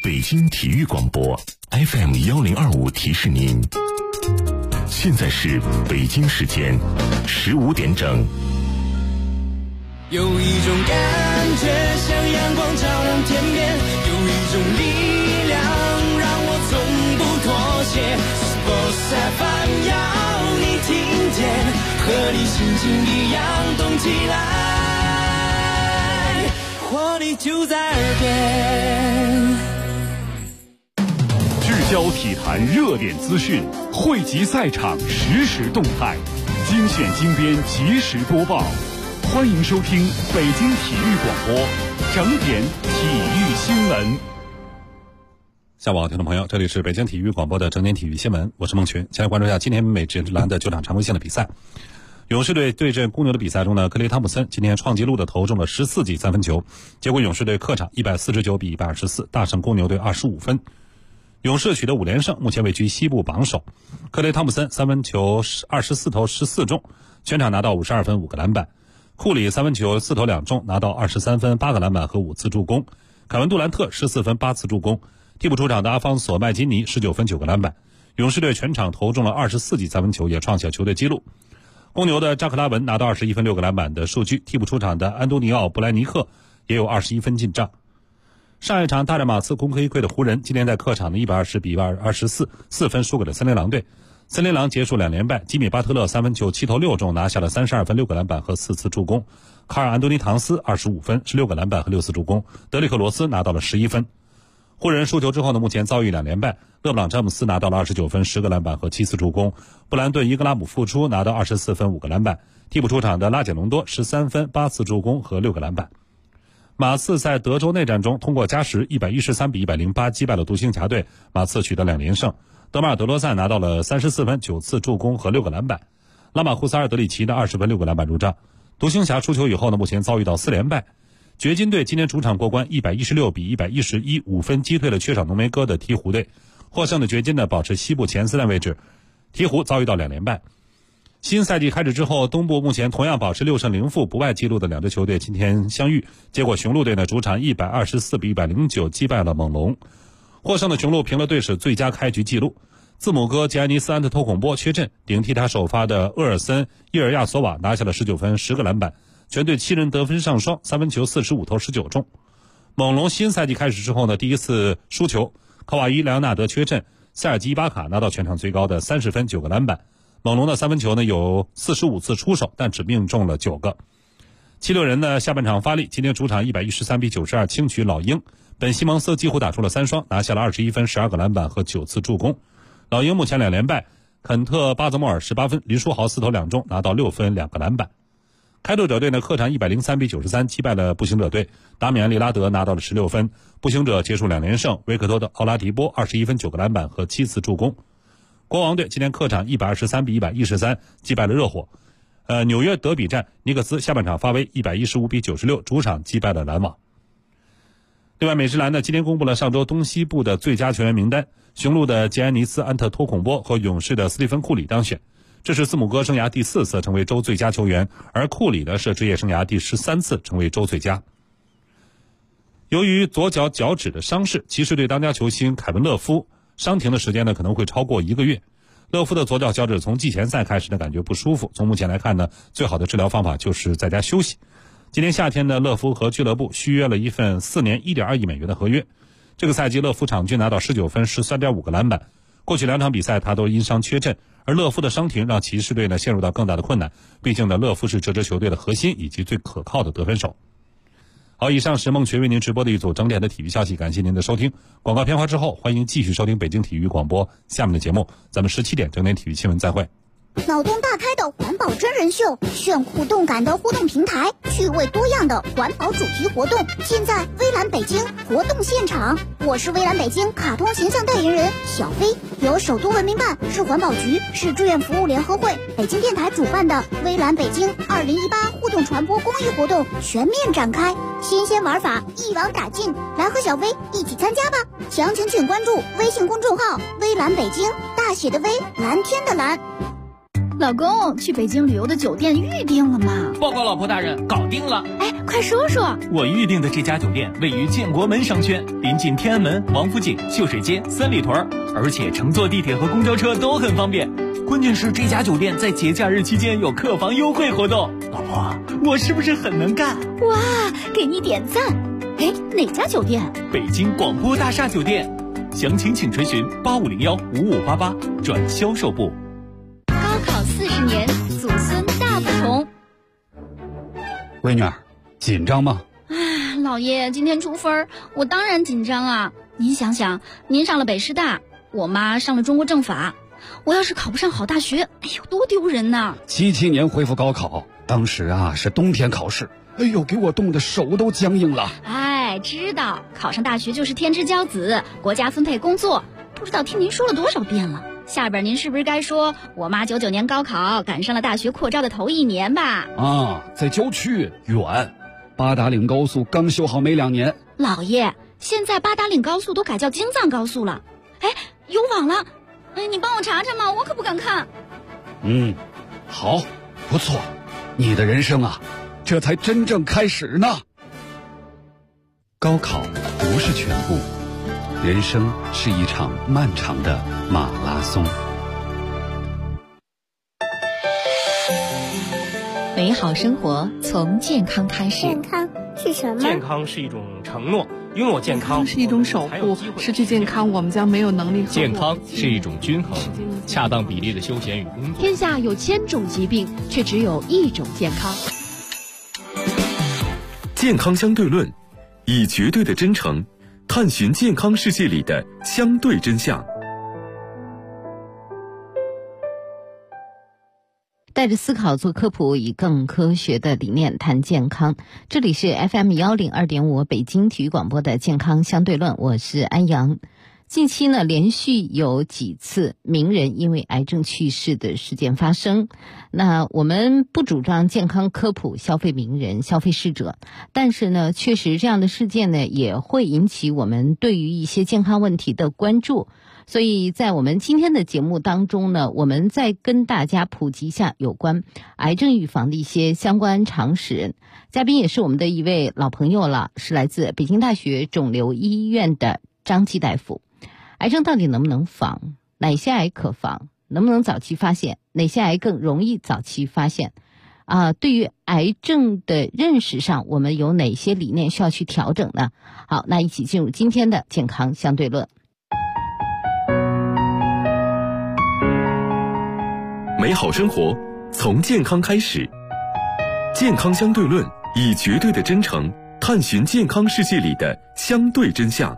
北京体育广播 FM1025提示您，现在是北京时间15点整。 有一种感觉像阳光照亮天边，有一种力量让我从不妥协。Sports FM 要你听见，和你心情一样动起来，活力就在耳边。 聚焦体坛热点资讯，汇集赛场实时动态，精选精编及时播报。欢迎收听北京体育广播整点体育新闻。 下午好，听众朋友，这里是北京体育广播的整点体育新闻，我是孟群。先来关注一下今天美职篮的9场常规线的比赛。勇士队对阵公牛的比赛中呢，克雷·汤普森今天创纪录的投中了14记三分球，结果勇士队客场149比124大胜公牛队25分。勇士取得5连胜，目前位居西部榜首。克雷·汤普森三分球24投14中，全场拿到52分5个篮板。库里三分球4投2中，拿到23分8个篮板和5次助攻。凯文杜兰特14分8次助攻。替补出场的阿方索麦金尼19分9个篮板。勇士队全场投中了24记三分球，也创下球队纪录。公牛的扎克拉文拿到21分6个篮板的数据，替补出场的安东尼奥布莱尼克也有21分进账。上一场大战马刺功亏一篑的湖人，今天在客场的120比124 4分输给了森林狼队。森林狼结束2连败，吉米巴特勒三分球7投6中，拿下了32分6个篮板和4次助攻。卡尔安东尼唐斯25分16个篮板和6次助攻。德里克罗斯拿到了11分。湖人输球之后呢，目前遭遇2连败，勒布朗詹姆斯拿到了29分10个篮板和7次助攻。布兰顿伊格拉姆复出，拿到24分5个篮板。替补出场的拉简隆多13分8次助攻和6个篮板。马刺在德州内战中通过加时113比108击败了独行侠队，马刺取得2连胜。德马尔德罗赞拿到了34分9次助攻和6个篮板。拉马库斯尔德里奇的20分6个篮板入账。独行侠输球以后呢，目前遭遇到4连败。掘金队今天主场过关116比111 5分击退了缺少浓眉哥的鹈鹕队。获胜的掘金呢保持西部前4的位置，鹈鹕遭遇到2连败。新赛季开始之后，东部目前同样保持6胜0负不败纪录的2支球队今天相遇，结果雄鹿队呢主场124比109击败了猛龙。获胜的雄鹿平了队史最佳开局纪录。字母哥吉安尼斯安特托孔波缺阵，顶替他首发的厄尔森伊尔亚索瓦拿下了19分10个篮板，全队7人得分上双，三分球45投19中。猛龙新赛季开始之后呢，第一次输球，科瓦伊莱昂纳德缺阵，塞尔吉伊巴卡拿到全场最高的30分9个篮板。猛龙的三分球呢有45次出手，但只命中了9个。七六人呢下半场发力，今天主场113比92轻取老鹰。本西蒙斯几乎打出了3双，拿下了21分12个篮板和9次助攻。老鹰目前2连败，肯特巴泽莫尔18分，林书豪4投2中，拿到6分2个篮板。开拓者队呢客场103比93击败了步行者队，达米安利拉德拿到了16分。步行者结束2连胜，维克多的奥拉迪波21分9个篮板和7次助攻。国王队今天客场123比113击败了热火。纽约德比战，尼克斯下半场发威115比96主场击败了篮网。另外，美职篮呢今天公布了上周东西部的最佳球员名单，雄鹿的吉安尼斯安特托孔波和勇士的斯蒂芬库里当选。这是字母哥生涯第4次成为周最佳球员，而库里呢是职业生涯第13次成为周最佳。由于左脚脚趾的伤势，骑士队当家球星凯文勒夫伤停的时间呢可能会超过1个月。勒夫的左脚脚趾从季前赛开始呢感觉不舒服，从目前来看呢，最好的治疗方法就是在家休息。今年夏天呢，勒夫和俱乐部续约了一份4年1.2亿美元的合约。这个赛季勒夫场均拿到19分13.5个篮板。过去2场比赛他都因伤缺阵，而勒夫的伤停让骑士队呢陷入到更大的困难，毕竟呢勒夫是这支球队的核心以及最可靠的得分手。好，以上是孟群为您直播的一组整点的体育消息，感谢您的收听。广告片花之后，欢迎继续收听北京体育广播下面的节目，咱们17点整点体育新闻再会。 脑洞大开的环保真人秀，炫酷动感的互动平台，趣味多样的环保主题活动，现在微蓝北京活动现场。我是微蓝北京卡通形象代言人小飞，由首都文明办、市环保局、市志愿服务联合会、北京电台主办的微蓝北京2018互动传播公益活动全面展开，新鲜玩法一网打尽，来和小飞一起参加吧！详情请关注微信公众号微蓝北京，大写的微，蓝天的蓝。 老公，去北京旅游的酒店预定了吗？ 报告老婆大人，搞定了。 哎，快说说。 我预定的这家酒店位于建国门商圈，临近天安门、王府井、秀水街、三里屯，而且乘坐地铁和公交车都很方便。关键是这家酒店在节假日期间有客房优惠活动。老婆，我是不是很能干？ 哇，给你点赞。哎，哪家酒店？ 北京广播大厦酒店。详情请垂询85015588转销售部。 高考40年，祖孙大不同。 闺女儿，紧张吗？ 老爷，今天出分，我当然紧张啊。您想想，您上了北师大，我妈上了中国政法，我要是考不上好大学，哎呦，多丢人呐 ！77年恢复高考，当时啊是冬天考试，哎呦，给我冻得手都僵硬了。 哎，知道考上大学就是天之骄子，国家分配工作，不知道听您说了多少遍了。下边您是不是该说我妈99年高考赶上了大学扩招的头1年吧？ 啊，在郊区远，八达岭高速刚修好没2年。 老爷，现在八达岭高速都改叫京藏高速了。哎，有网了，哎，你帮我查查嘛，我可不敢看。 好，不错，你的人生啊，这才真正开始呢。高考不是全部，人生是一场漫长的马拉松。 美好生活从健康开始。 健康是什么？ 健康是一种承诺，拥有健康是一种守护，失去健康我们将没有能力。 健康是一种均衡，恰当比例的休闲与工作。 天下有1000种疾病，却只有1种健康。 健康相对论，以绝对的真诚探寻健康世界里的相对真相。 带着思考做科普，以更科学的理念谈健康。这里是 FM102.5 北京体育广播的健康相对论，我是安阳。近期呢，连续有几次名人因为癌症去世的事件发生。那我们不主张健康科普消费名人、消费逝者，但是呢，确实这样的事件呢，也会引起我们对于一些健康问题的关注。所以在我们今天的节目当中呢，我们再跟大家普及一下有关癌症预防的一些相关常识。嘉宾也是我们的一位老朋友了，是来自北京大学肿瘤医院的张继大夫。癌症到底能不能防？哪些癌可防？能不能早期发现？哪些癌更容易早期发现？对于癌症的认识上，我们有哪些理念需要去调整呢？好，那一起进入今天的健康相对论。 美好生活从健康开始，健康相对论，以绝对的真诚探寻健康世界里的相对真相。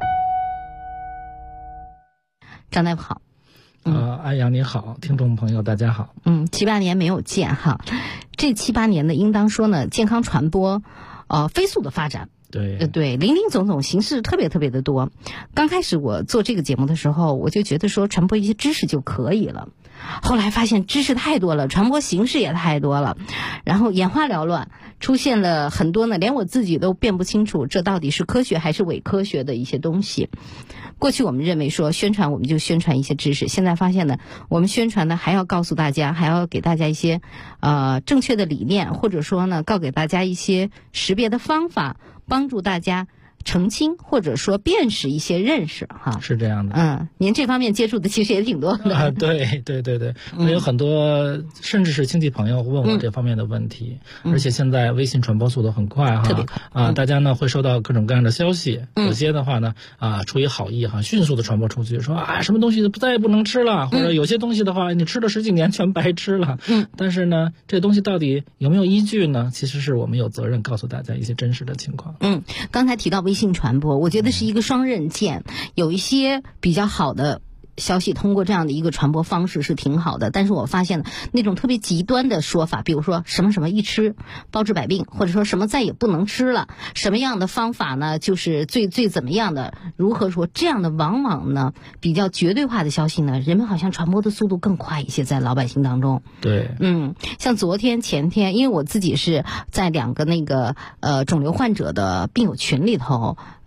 张大夫好。 安阳你好，听众朋友大家好。 7、8年没有见哈，这7、8年呢，应当说呢，健康传播飞速的发展。对，林林总总形式特别特别的多。刚开始我做这个节目的时候，我就觉得说传播一些知识就可以了。后来发现知识太多了，传播形式也太多了，然后眼花缭乱，出现了很多呢，连我自己都辨不清楚这到底是科学还是伪科学的一些东西。过去我们认为说宣传我们就宣传一些知识，现在发现呢，我们宣传呢还要告诉大家，还要给大家一些正确的理念，或者说呢告给大家一些识别的方法，帮助大家澄清或者说辨识一些认识哈。 是这样的。 您这方面接触的其实也挺多的。 对，有很多甚至是亲戚朋友问我这方面的问题，而且现在微信传播速度很快哈， 特别快大家呢会收到各种各样的消息，有些的话呢出于好意哈，迅速的传播出去，说什么东西再也不能吃了，或者有些东西的话你吃了10几年全白吃了。但是呢，这东西到底有没有依据呢？其实是我们有责任告诉大家一些真实的情况。 刚才提到微信传播，我觉得是一个双刃剑，有一些比较好的消息通过这样的一个传播方式是挺好的，但是我发现那种特别极端的说法，比如说什么什么一吃包治百病，或者说什么再也不能吃了，什么样的方法呢就是最怎么样的，如何说，这样的往往呢比较绝对化的消息呢，人们好像传播的速度更快一些，在老百姓当中。 对， 像昨天前天，因为我自己是在2个那个肿瘤患者的病友群里头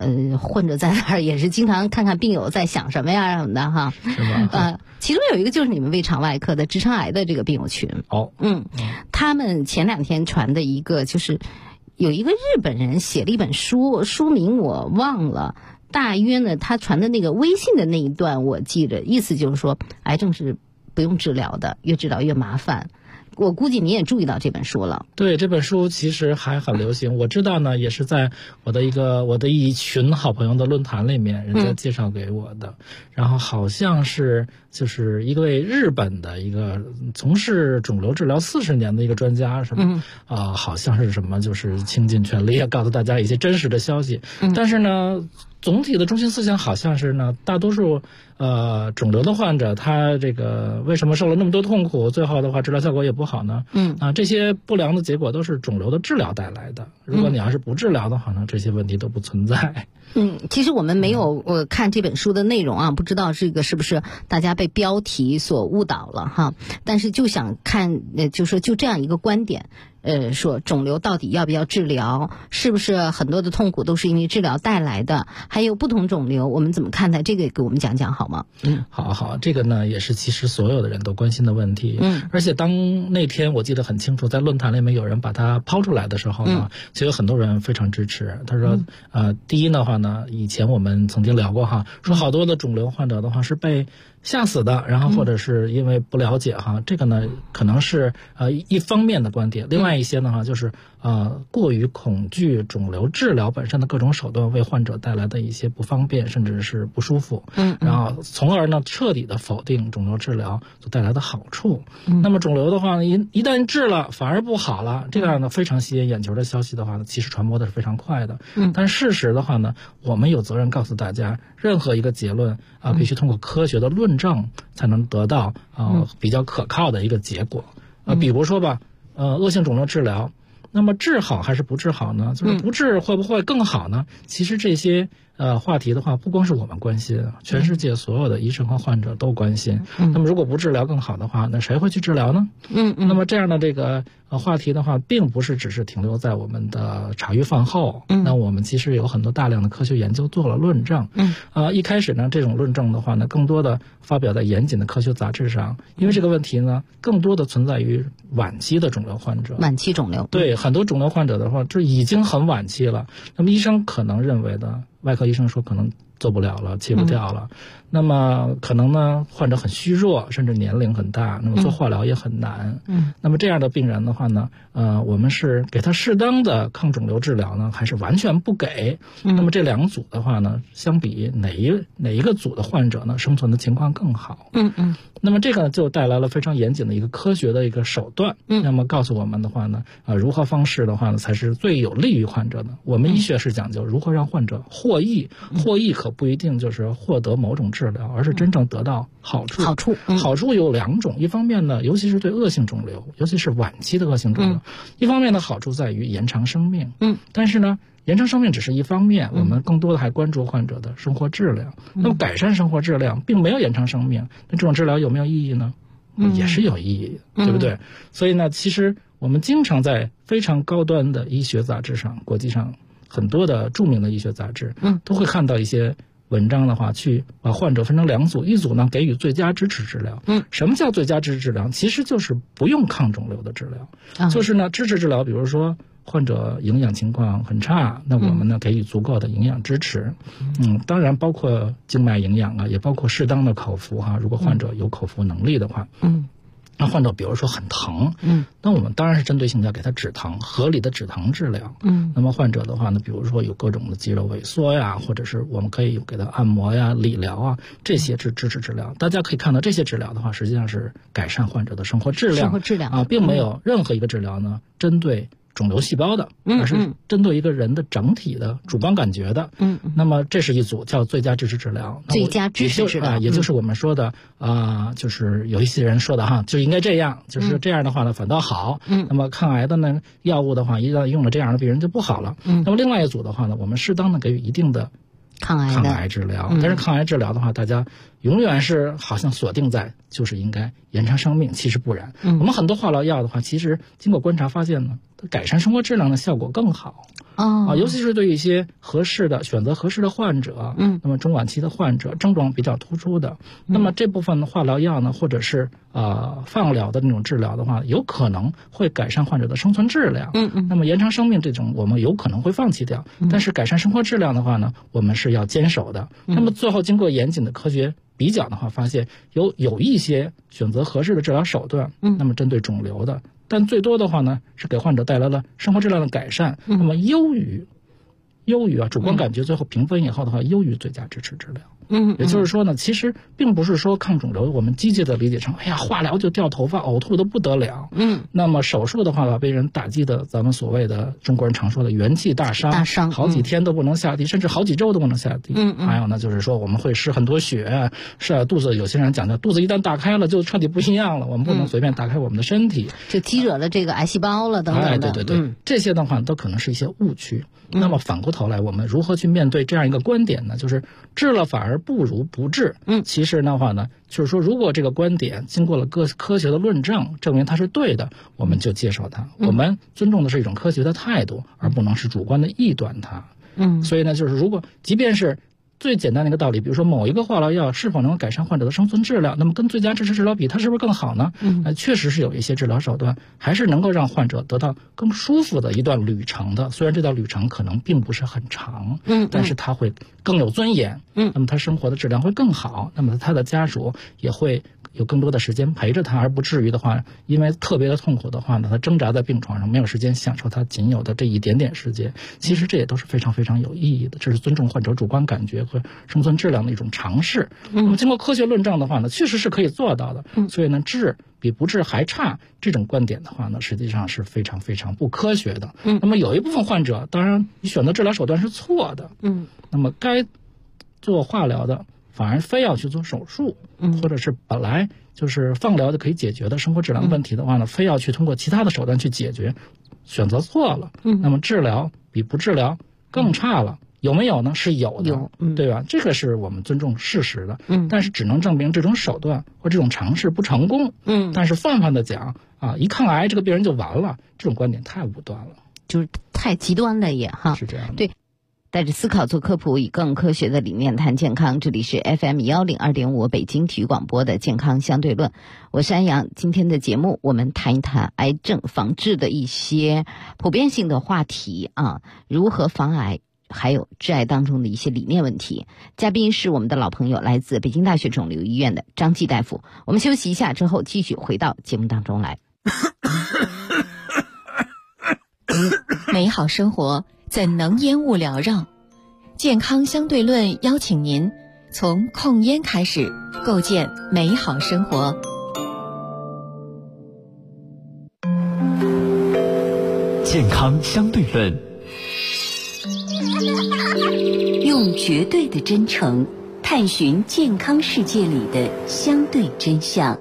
混着在那儿，也是经常看看病友在想什么呀什么的哈。 是吧？ 其中有一个就是你们胃肠外科的直肠癌的这个病友群。他们前2天传的一个就是有一个日本人写了一本书，书名我忘了，大约呢他传的那个微信的那一段我记着，意思就是说癌症是不用治疗的，越治疗越麻烦。我估计你也注意到这本书了。 对，这本书其实还很流行。我知道呢，也是在我的一群好朋友的论坛里面，人家介绍给我的。然后好像是就是一位日本的一个从事肿瘤治疗40年的一个专家，什么好像是什么，就是倾尽全力告诉大家一些真实的消息。但是呢，总体的中心思想好像是呢，大多数肿瘤的患者，他这个为什么受了那么多痛苦，最后的话治疗效果也不好呢？这些不良的结果都是肿瘤的治疗带来的。如果你要是不治疗的话呢，这些问题都不存在。 其实我们没有看这本书的内容啊，不知道这个是不是大家被标题所误导了哈。但是就想看，就说就这样一个观点，说肿瘤到底要不要治疗，是不是很多的痛苦都是因为治疗带来的，还有不同肿瘤我们怎么看待，这个给我们讲讲好吗？ 好，这个呢也是其实所有的人都关心的问题。而且当那天我记得很清楚，在论坛里面有人把它抛出来的时候呢，就有很多人非常支持。他说第一的话呢，以前我们曾经聊过哈，说好多的肿瘤患者的话是被吓死的，然后或者是因为不了解哈，这个呢可能是一方面的观点。另外一些呢哈，就是过于恐惧肿瘤治疗本身的各种手段为患者带来的一些不方便甚至是不舒服，然后从而呢彻底的否定肿瘤治疗所带来的好处。那么肿瘤的话呢，一旦治了反而不好了，这样呢非常吸引眼球的消息的话呢，其实传播的是非常快的。但事实的话呢，我们有责任告诉大家，任何一个结论必须通过科学的论证才能得到比较可靠的一个结果。比如说吧，恶性肿瘤治疗，那么治好还是不治好呢？就是不治会不会更好呢？其实这些话题的话，不光是我们关心，全世界所有的医生和患者都关心。那么如果不治疗更好的话，那谁会去治疗呢？那么这样的这个话题的话，并不是只是停留在我们的茶余饭后。那我们其实有很多大量的科学研究做了论证。一开始呢，这种论证的话呢，更多的发表在严谨的科学杂志上，因为这个问题呢，更多的存在于晚期的肿瘤患者。 晚期肿瘤， 对，很多肿瘤患者的话，这已经很晚期了。那么医生可能认为的，外科医生说可能做不了了，切不掉了。那么可能呢，患者很虚弱，甚至年龄很大，那么做化疗也很难。那么这样的病人的话呢，我们是给他适当的抗肿瘤治疗呢，还是完全不给？那么这两组的话呢，相比哪一个组的患者呢，生存的情况更好？那么这个就带来了非常严谨的一个科学的一个手段。那么告诉我们的话呢，如何方式的话呢，才是最有利于患者的。我们医学是讲究如何让患者获益，获益可不一定就是获得某种治疗，而是真正得到好处。好处有两种，一方面呢，尤其是对恶性肿瘤，尤其是晚期的恶性肿瘤，一方面的好处在于延长生命。但是呢，延长生命只是一方面，我们更多的还关注患者的生活质量。那么改善生活质量并没有延长生命，那这种治疗有没有意义呢？也是有意义的，对不对？所以呢，其实我们经常在非常高端的医学杂志上，国际上很多的著名的医学杂志，都会看到一些文章的话，去把患者分成两组，一组呢给予最佳支持治疗。什么叫最佳支持治疗？其实就是不用抗肿瘤的治疗，就是呢支持治疗，比如说患者营养情况很差，那我们呢给予足够的营养支持。当然包括静脉营养啊，也包括适当的口服哈。如果患者有口服能力的话，那患者比如说很疼，那我们当然是针对性要给他止疼，合理的止疼治疗。那么患者的话呢，比如说有各种的肌肉萎缩呀，或者是我们可以给他按摩呀、理疗啊，这些是支持治疗。大家可以看到，这些治疗的话，实际上是改善患者的生活质量啊，并没有任何一个治疗呢针对肿瘤细胞的，而是针对一个人的整体的主观感觉的。那么这是一组叫最佳支持治疗。 最佳支持治疗， 也就是我们说的就是有一些人说的哈，就应该这样，就是这样的话呢反倒好。那么抗癌的呢药物的话，一旦用了这样的病人就不好了。那么另外一组的话呢，我们适当的给予一定的抗癌治疗。但是抗癌治疗的话，大家永远是好像锁定在就是应该延长生命，其实不然。我们很多化疗药的话，其实经过观察发现呢，它改善生活质量的效果更好。 尤其是对于一些选择合适的患者，那么中晚期的患者症状比较突出的，那么这部分的化疗药呢，或者是放疗的那种治疗的话，有可能会改善患者的生存质量。那么延长生命这种我们有可能会放弃掉，但是改善生活质量的话呢，我们是要坚守的。那么最后经过严谨的科学比较的话，发现有一些选择合适的治疗手段，那么针对肿瘤的，但最多的话呢，是给患者带来了生活质量的改善。那么优于主观感觉最后评分以后的话，优于最佳支持治疗。也就是说呢，其实并不是说抗肿瘤我们机械的理解成，哎呀，化疗就掉头发、呕吐的不得了。那么手术的话把被人打击的，咱们所谓的中国人常说的元气大伤，好几天都不能下地，甚至好几周都不能下地。还有呢，就是说我们会失很多血，肚子，有些人讲的肚子一旦打开了就彻底不一样了，我们不能随便打开我们的身体， 就激惹了这个癌细胞了等等的。 对，这些的话都可能是一些误区。那么反过头来，我们如何去面对这样一个观点呢？就是治了反而不如不治。其实的话呢，就是说如果这个观点经过了科学的论证，证明它是对的，我们就接受它。我们尊重的是一种科学的态度，而不能是主观的臆断它。所以呢，就是如果即便是最简单的一个道理，比如说某一个化疗药是否能够改善患者的生存质量，那么跟最佳支持治疗比，它是不是更好呢？确实是有一些治疗手段还是能够让患者得到更舒服的一段旅程的，虽然这段旅程可能并不是很长，但是它会更有尊严，那么他生活的质量会更好，那么他的家属也会有更多的时间陪着他，而不至于的话因为特别的痛苦的话呢，他挣扎在病床上没有时间享受他仅有的这一点点时间。其实这也都是非常非常有意义的，这是尊重患者主观感觉和生存质量的一种尝试。那么经过科学论证的话呢，确实是可以做到的。所以呢，治比不治还差这种观点的话呢，实际上是非常非常不科学的。那么有一部分患者，当然你选择治疗手段是错的，那么该做化疗的反而非要去做手术，或者是本来就是放疗就可以解决的生活质量问题的话呢，非要去通过其他的手段去解决，选择错了。那么治疗比不治疗更差了。有没有呢？是有的，对吧？这个是我们尊重事实的，但是只能证明这种手段或这种尝试不成功，但是泛泛的讲一抗癌这个病人就完了，这种观点太武断了， 就是太极端了也哈。 是这样的。 对，带着思考做科普，以更科学的理念谈健康。这里是 FM 102.5北京体育广播的健康相对论，我是安阳。今天的节目我们谈一谈癌症防治的一些普遍性的话题如何防癌，还有致癌当中的一些理念问题。嘉宾是我们的老朋友，来自北京大学肿瘤医院的张继大夫。我们休息一下之后继续回到节目当中来。 美好生活怎能烟雾缭绕？健康相对论邀请您从控烟开始，构建美好生活。 健康相对论， 用绝对的真诚探寻健康世界里的相对真相。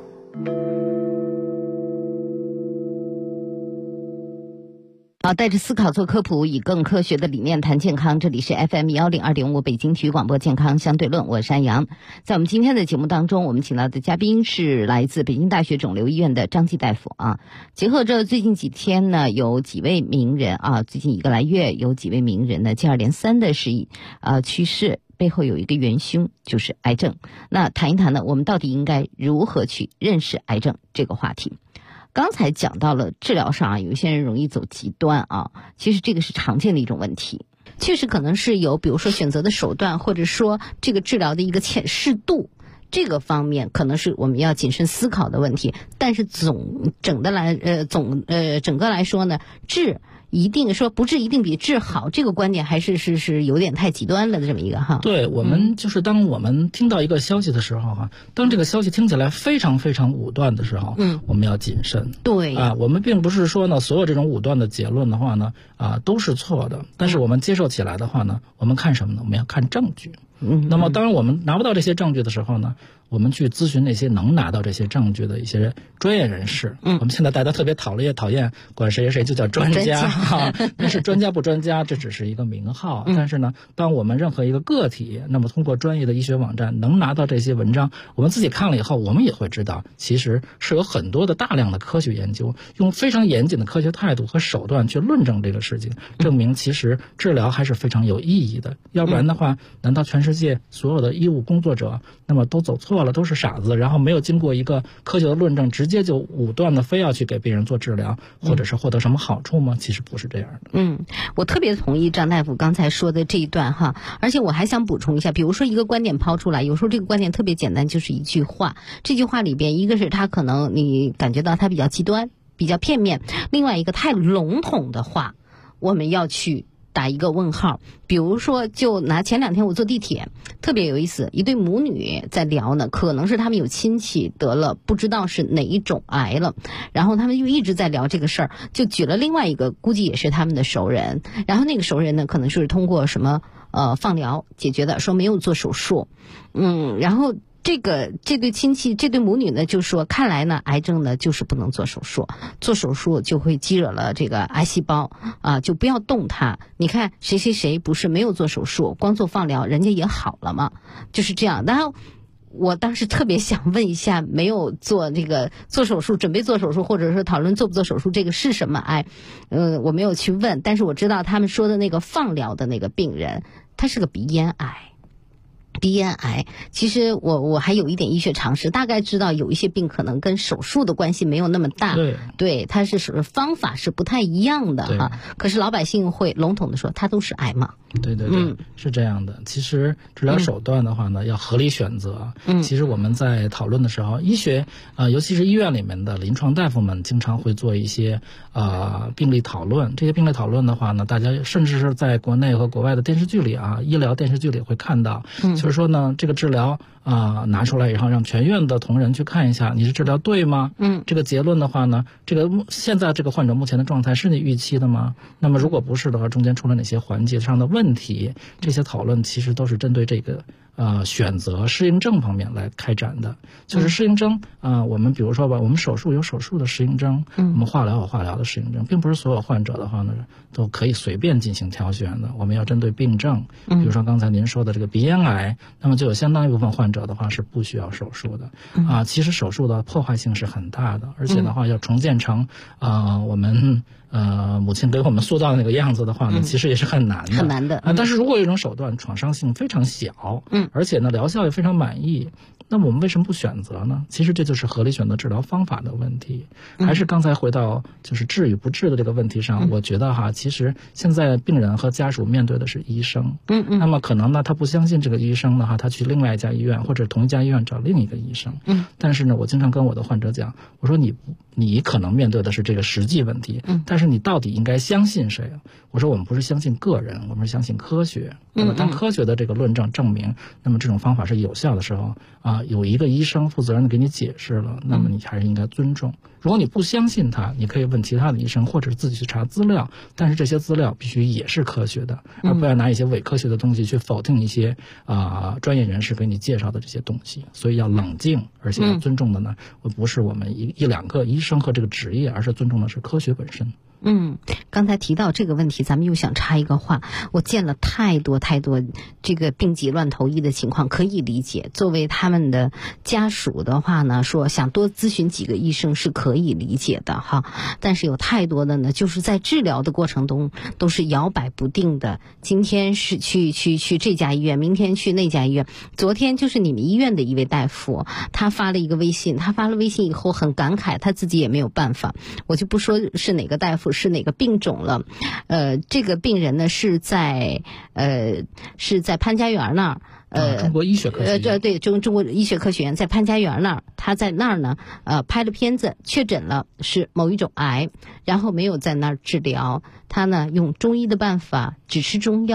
好，带着思考做科普，以更科学的理念谈健康。这里是 FM 102.5北京体育广播健康相对论，我是安阳。在我们今天的节目当中，我们请到的嘉宾是来自北京大学肿瘤医院的张继大夫结合着最近几天呢，有几位名人最近1个来月有几位名人呢接二连三的是去世，背后有一个元凶，就是癌症。那谈一谈呢，我们到底应该如何去认识癌症这个话题。刚才讲到了治疗上有一些人容易走极端其实这个是常见的一种问题，确实可能是有比如说选择的手段，或者说这个治疗的一个适度，这个方面可能是我们要谨慎思考的问题。但是整个来说呢，治一定说不治一定比治好，这个观点还是有点太极端了的这么一个对，我们就是当我们听到一个消息的时候当这个消息听起来非常非常武断的时候我们要谨慎。 对我们并不是说呢所有这种武断的结论的话呢都是错的，但是我们接受起来的话呢，我们看什么呢？我们要看证据。 那么当然我们拿不到这些证据的时候呢，我们去咨询那些能拿到这些证据的一些专业人士。我们现在大家特别讨厌管谁就叫专家但是专家不专家，这只是一个名号。但是呢，当我们任何一个个体，那么通过专业的医学网站能拿到这些文章，我们自己看了以后，我们也会知道，其实是有很多的大量的科学研究，用非常严谨的科学态度和手段去论证这个事情，证明其实治疗还是非常有意义的。要不然的话，难道全世界所有的医务工作者那么都走错了，都是傻子，然后没有经过一个科学的论证，直接就武断的非要去给病人做治疗，或者是获得什么好处吗？其实不是这样的。 我特别同意张大夫刚才说的这一段哈，而且我还想补充一下，比如说一个观点抛出来，有时候这个观点特别简单，就是一句话，这句话里边一个是他可能你感觉到他比较极端比较片面，另外一个太笼统的话我们要去打一个问号。比如说就拿前2天我坐地铁特别有意思，一对母女在聊呢，可能是他们有亲戚得了不知道是哪一种癌了，然后他们就一直在聊这个事儿，就举了另外一个估计也是他们的熟人，然后那个熟人呢可能是通过什么放疗解决的，说没有做手术。然后这对亲戚这对母女呢就说，看来呢癌症呢就是不能做手术，做手术就会激惹了这个癌细胞就不要动它。你看谁谁谁不是没有做手术，光做放疗人家也好了嘛，就是这样。然后我当时特别想问一下，没有做手术，准备做手术，或者说讨论做不做手术这个是什么癌，我没有去问，但是我知道他们说的那个放疗的那个病人，他是个鼻咽癌。其实我还有一点医学常识，大概知道有一些病可能跟手术的关系没有那么大，对，它是方法是不太一样的哈。可是老百姓会笼统的说它都是癌嘛。 对，是这样的。其实治疗手段的话呢，要合理选择。其实我们在讨论的时候，医学尤其是医院里面的临床大夫们经常会做一些病例讨论。这些病例讨论的话呢，大家甚至是在国内和国外的电视剧里医疗电视剧里会看到，就是说呢，这个治疗拿出来以后，让全院的同仁去看一下，你是治疗对吗？这个结论的话呢，现在这个患者目前的状态是你预期的吗？那么如果不是的话，中间出了哪些环节上的问题？这些讨论其实都是针对这个选择适应症方面来开展的。就是适应症我们比如说吧，我们手术有手术的适应症，我们化疗有化疗的适应症，并不是所有患者的话呢都可以随便进行挑选的。我们要针对病症，比如说刚才您说的这个鼻咽癌，那么就有相当一部分患者的话是不需要手术的。其实手术的破坏性是很大的，而且的话要重建成我们母亲给我们塑造的那个样子的话呢，其实也是很难的。但是如果有一种手段创伤性非常小，而且呢疗效也非常满意，那么我们为什么不选择呢？其实这就是合理选择治疗方法的问题。还是刚才回到就是治与不治的这个问题上，我觉得其实现在病人和家属面对的是医生，那么可能呢他不相信这个医生的话，他去另外一家医院或者同一家医院找另一个医生。但是呢，我经常跟我的患者讲，我说你可能面对的是这个实际问题，但是你到底应该相信谁？我说我们不是相信个人，我们是相信科学。那么当科学的这个论证证明，那么这种方法是有效的时候有一个医生负责任的给你解释了，那么你还是应该尊重。如果你不相信他，你可以问其他的医生，或者自己去查资料，但是这些资料必须也是科学的，而不要拿一些伪科学的东西去否定一些专业人士给你介绍的这些东西。所以要冷静，而且要尊重的呢，不是我们一两个医生和这个职业，而是尊重的是科学本身。 刚才提到这个问题，咱们又想插一个话，我见了太多这个病急乱投医的情况，可以理解。作为他们的家属的话呢，说想多咨询几个医生是可以理解的哈。但是有太多的呢，就是在治疗的过程中都是摇摆不定的。今天是去这家医院，明天去那家医院。昨天就是你们医院的一位大夫，他发了一个微信，他发了微信以后很感慨，他自己也没有办法，我就不说是哪个大夫是哪个病种了。这个病人呢是在潘家园那儿， 中国医学科学院， 对，中国医学科学院在潘家园那儿，他在那儿呢拍了片子，确诊了是某一种癌，然后没有在那儿治疗，他呢用中医的办法只吃中药，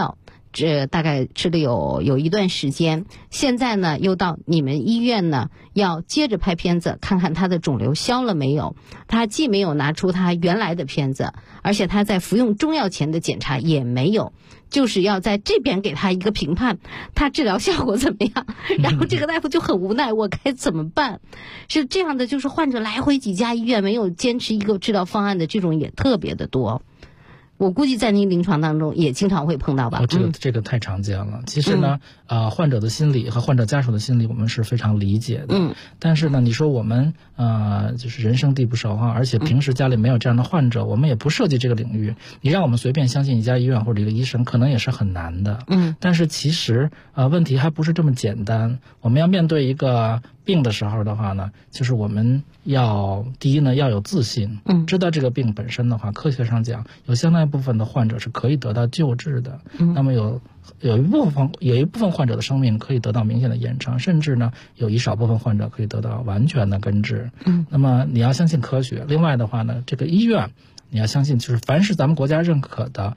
这大概吃了有一段时间，现在呢又到你们医院呢要接着拍片子，看看他的肿瘤消了没有。他既没有拿出他原来的片子，而且他在服用中药前的检查也没有，就是要在这边给他一个评判，他治疗效果怎么样。然后这个大夫就很无奈，我该怎么办？是这样的，就是患者来回几家医院没有坚持一个治疗方案的这种也特别的多。我估计在您临床当中也经常会碰到吧？ 这个太常见了。其实呢，患者的心理和患者家属的心理我们是非常理解的。但是呢，你说我们就是人生地不熟而且平时家里没有这样的患者，我们也不涉及这个领域，你让我们随便相信一家医院或者一个医生，可能也是很难的。但是其实问题还不是这么简单。我们要面对一个病的时候的话呢，就是我们第一呢要有自信，知道这个病本身的话，科学上讲有相当一部分的患者是可以得到救治的。那么有一部分患者的生命可以得到明显的延长，甚至呢有一少部分患者可以得到完全的根治。那么你要相信科学。另外的话呢，这个医院你要相信，就是凡是咱们国家认可的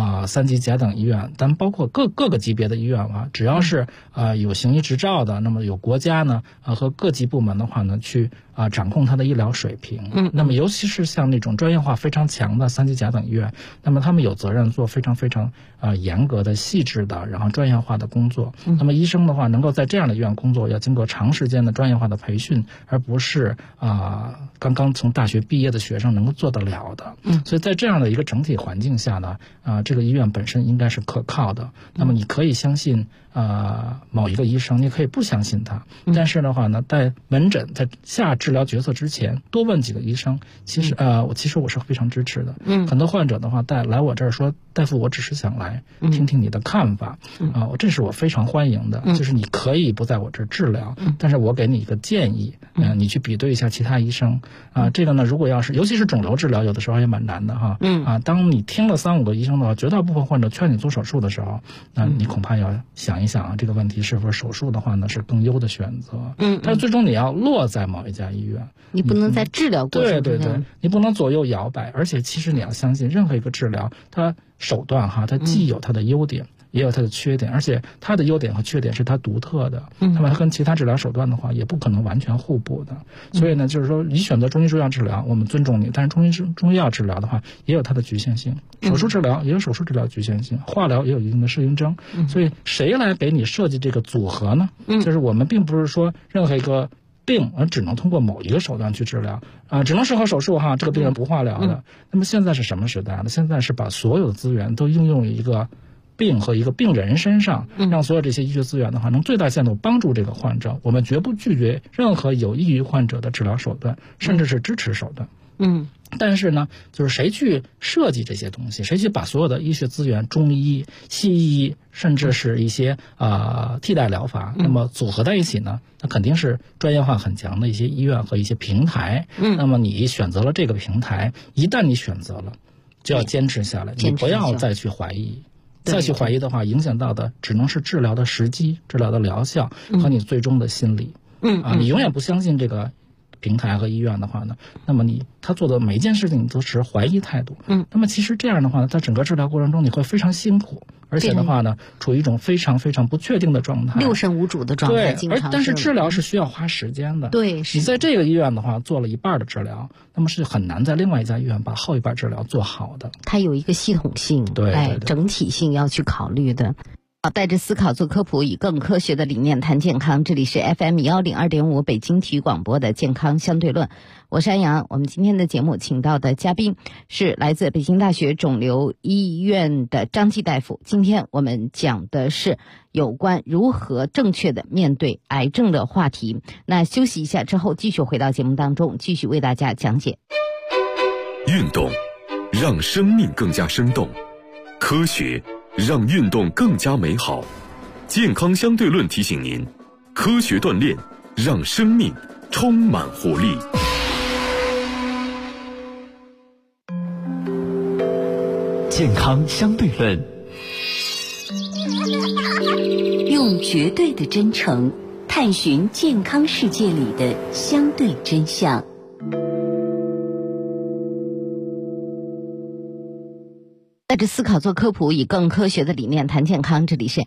3级甲等医院，咱包括各个级别的医院只要是有行医执照的，那么有国家呢和各级部门的话呢去掌控它的医疗水平。那么尤其是像那种专业化非常强的3级甲等医院，那么他们有责任做非常非常严格的、细致的，然后专业化的工作。那么医生的话，能够在这样的医院工作，要经过长时间的专业化的培训，而不是刚刚从大学毕业的学生能够做得了的。所以在这样的一个整体环境下呢，这个医院本身应该是可靠的。那么你可以相信某一个医生，你可以不相信他，但是的话呢，在门诊在下治疗决策之前，多问几个医生，其实我是非常支持的。很多患者的话来我这儿说，大夫，我只是想来听听你的看法，这是我非常欢迎的。就是你可以不在我这儿治疗，但是我给你一个建议，你去比对一下其他医生。这个呢，如果要是尤其是肿瘤治疗，有的时候也蛮难的当你听了3-5个医生的话，绝大部分患者劝你做手术的时候，那你恐怕要想一想这个问题是否手术的话呢是更优的选择。但是最终你要落在某一家医院， 你不能在治疗过程中， 对，你不能左右摇摆。而且其实你要相信，任何一个治疗它手段它既有它的优点，也有它的缺点，而且它的优点和缺点是它独特的。那么它跟其他治疗手段的话，也不可能完全互补的。所以呢，就是说你选择中医中药治疗，我们尊重你，但是中医药治疗的话，也有它的局限性。手术治疗也有手术治疗局限性，化疗也有一定的适应症。所以谁来给你设计这个组合呢？就是我们并不是说任何一个病只能通过某一个手段去治疗只能适合手术这个病人不化疗的。那么现在是什么时代呢？现在是把所有的资源都应用于一个病和一个病人身上，让所有这些医学资源的话能最大限度帮助这个患者。我们绝不拒绝任何有益于患者的治疗手段，甚至是支持手段。但是呢，就是谁去设计这些东西，谁去把所有的医学资源，中医、西医，甚至是一些替代疗法，那么组合在一起呢，那肯定是专业化很强的一些医院和一些平台。那么你选择了这个平台，一旦你选择了，就要坚持下来，你不要再去怀疑。再去怀疑的话，影响到的只能是治疗的时机、治疗的疗效和你最终的心理。你永远不相信这个平台和医院的话呢，那么他做的每一件事情你都持怀疑态度。那么其实这样的话呢，在整个治疗过程中你会非常辛苦，而且的话呢，处于一种非常非常不确定的状态， 六神无主的状态。 对，但是治疗是需要花时间的。 对， 你在这个医院的话做了一半的治疗，那么是很难在另外一家医院把后一半治疗做好的。 它有一个系统性， 对， 整体性要去考虑的。带着思考做科普，以更科学的理念谈健康。这里是 FM 102.5北京体育广播的健康相对论，我是安阳。我们今天的节目请到的嘉宾是来自北京大学肿瘤医院的张继大夫。今天我们讲的是有关如何正确的面对癌症的话题。那休息一下之后，继续回到节目当中，继续为大家讲解。 运动让生命更加生动，科学让运动更加美好。健康相对论提醒您，科学锻炼让生命充满活力。 健康相对论，用绝对的真诚探寻健康世界里的相对真相。 带着思考做科普，以更科学的理念谈健康。这里是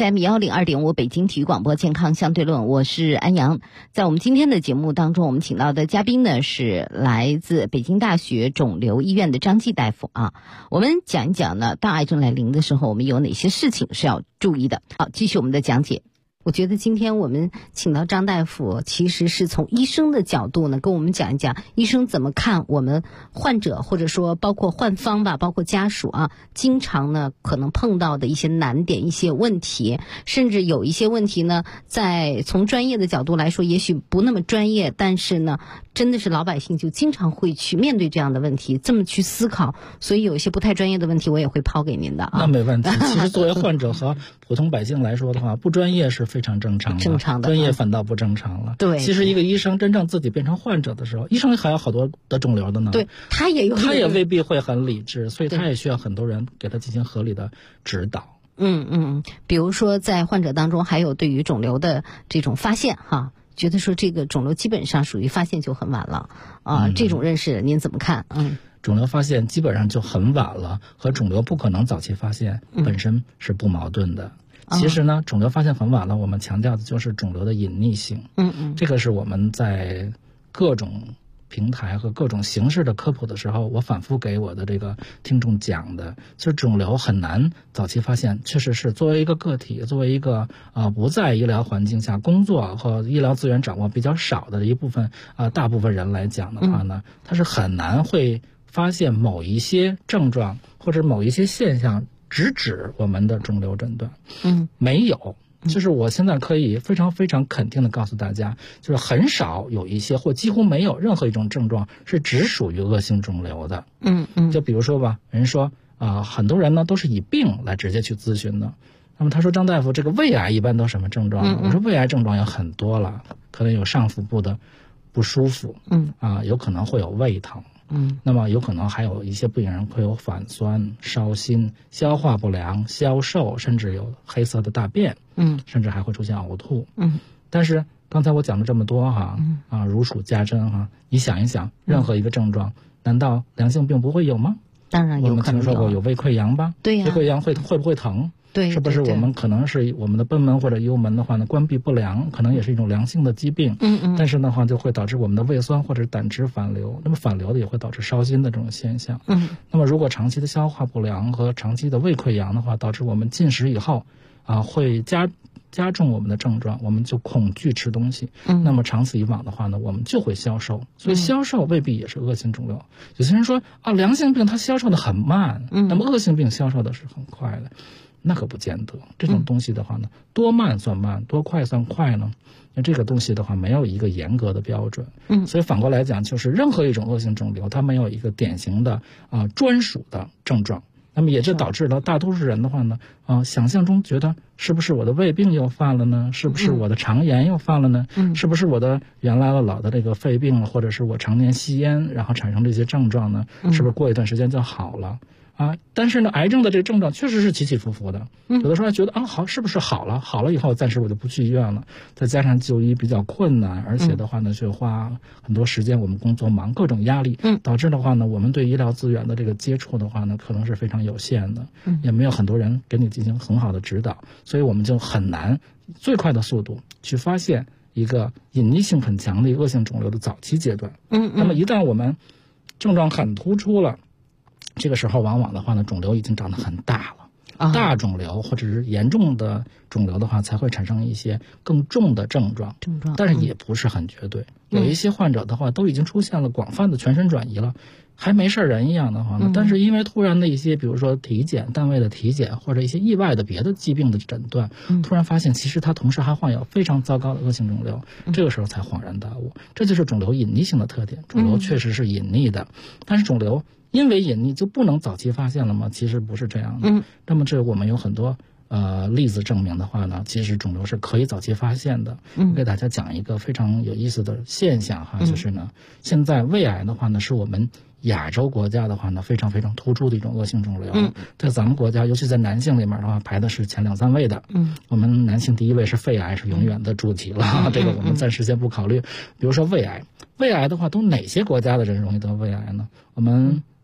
FM102.5 北京体育广播健康相对论，我是安阳。在我们今天的节目当中，我们请到的嘉宾呢是来自北京大学肿瘤医院的张继大夫啊。我们讲一讲呢，当癌症来临的时候，我们有哪些事情是要注意的。好，继续我们的讲解。我觉得今天我们请到张大夫，其实是从医生的角度呢，跟我们讲一讲医生怎么看我们患者，或者说包括患方吧，包括家属啊，经常呢可能碰到的一些难点、一些问题，甚至有一些问题呢，在从专业的角度来说，也许不那么专业，但是呢，真的是老百姓就经常会去面对这样的问题，这么去思考。所以有一些不太专业的问题，我也会抛给您的啊。 那没问题。其实作为患者和普通百姓来说的话，不专业是非常正常的，专业反倒不正常了。 对， 其实一个医生真正自己变成患者的时候，医生还有好多得肿瘤的呢。 对，他也未必会很理智，所以他也需要很多人给他进行合理的指导。 比如说在患者当中，还有对于肿瘤的这种发现哈，觉得说这个肿瘤基本上属于发现就很晚了啊，这种认识您怎么看？ 肿瘤发现基本上就很晚了，和肿瘤不可能早期发现本身是不矛盾的。其实呢，肿瘤发现很晚了，我们强调的就是肿瘤的隐匿性。这个是我们在各种平台和各种形式的科普的时候，我反复给我的这个听众讲的，就是肿瘤很难早期发现，确实是作为一个个体，作为一个不在医疗环境下工作和医疗资源掌握比较少的一部分大部分人来讲的话呢，它是很难会发现某一些症状或者某一些现象直指我们的肿瘤诊断。没有。就是我现在可以非常非常肯定的告诉大家，就是很少有一些或几乎没有任何一种症状是只属于恶性肿瘤的。就比如说吧，人说很多人呢都是以病来直接去咨询的。那么他说，张大夫，这个胃癌一般都什么症状呢？我说胃癌症状有很多了，可能有上腹部的不舒服，有可能会有胃疼。那么有可能还有一些病人会有反酸、烧心、消化不良、消瘦，甚至有黑色的大便，甚至还会出现呕吐。但是刚才我讲了这么多如数家珍你想一想，任何一个症状，难道良性病不会有吗？ 当然有可能有。 我们听说过有胃溃疡吧？ 对呀。 胃溃疡会不会疼？ 对， 是不是我们可能是我们的贲门或者幽门的话呢，关闭不良，可能也是一种良性的疾病。但是的话就会导致我们的胃酸或者胆汁反流，那么反流的也会导致烧心的这种现象。那么如果长期的消化不良和长期的胃溃疡的话，导致我们进食以后会加重我们的症状，我们就恐惧吃东西。那么长此以往的话呢，我们就会消瘦。所以消瘦未必也是恶性肿瘤。有些人说良性病它消瘦的很慢，那么恶性病消瘦的是很快的。那可不见得，这种东西的话呢，多慢算慢，多快算快呢？那这个东西的话，没有一个严格的标准。所以反过来讲，就是任何一种恶性肿瘤，它没有一个典型的专属的症状。那么也就导致了大多数人的话呢，想象中觉得是不是我的胃病又犯了呢？是不是我的肠炎又犯了呢？是不是我的原来老的这个肺病了，或者是我常年吸烟，然后产生这些症状呢？是不是过一段时间就好了？但是呢，癌症的这个症状确实是起起伏伏的。有的时候觉得好，是不是好了？好了以后，暂时我就不去医院了。再加上就医比较困难，而且的话呢，就花很多时间，我们工作忙，各种压力，导致的话呢，我们对医疗资源的这个接触的话呢，可能是非常有限的，也没有很多人给你进行很好的指导，所以我们就很难最快的速度去发现一个隐匿性很强的恶性肿瘤的早期阶段。那么一旦我们症状很突出了，这个时候往往的话呢，肿瘤已经长得很大了。大肿瘤或者是严重的肿瘤的话，才会产生一些更重的症状，但是也不是很绝对。有一些患者的话，都已经出现了广泛的全身转移了，还没事人一样的话呢，但是因为突然的一些，比如说体检单位的体检，或者一些意外的别的疾病的诊断，突然发现其实他同时还患有非常糟糕的恶性肿瘤，这个时候才恍然大悟。这就是肿瘤隐匿性的特点，肿瘤确实是隐匿的，但是肿瘤因为隐匿就不能早期发现了吗？其实不是这样的。那么这我们有很多例子证明的话呢，其实肿瘤是可以早期发现的。我给大家讲一个非常有意思的现象就是呢，现在胃癌的话呢，是我们亚洲国家的话呢，非常非常突出的一种恶性肿瘤。在咱们国家，尤其在男性里面的话，排的是前2、3位的。我们男性第一位是肺癌，是永远的主题了。这个我们暂时先不考虑。比如说胃癌，胃癌的话，都哪些国家的人容易得胃癌呢？我们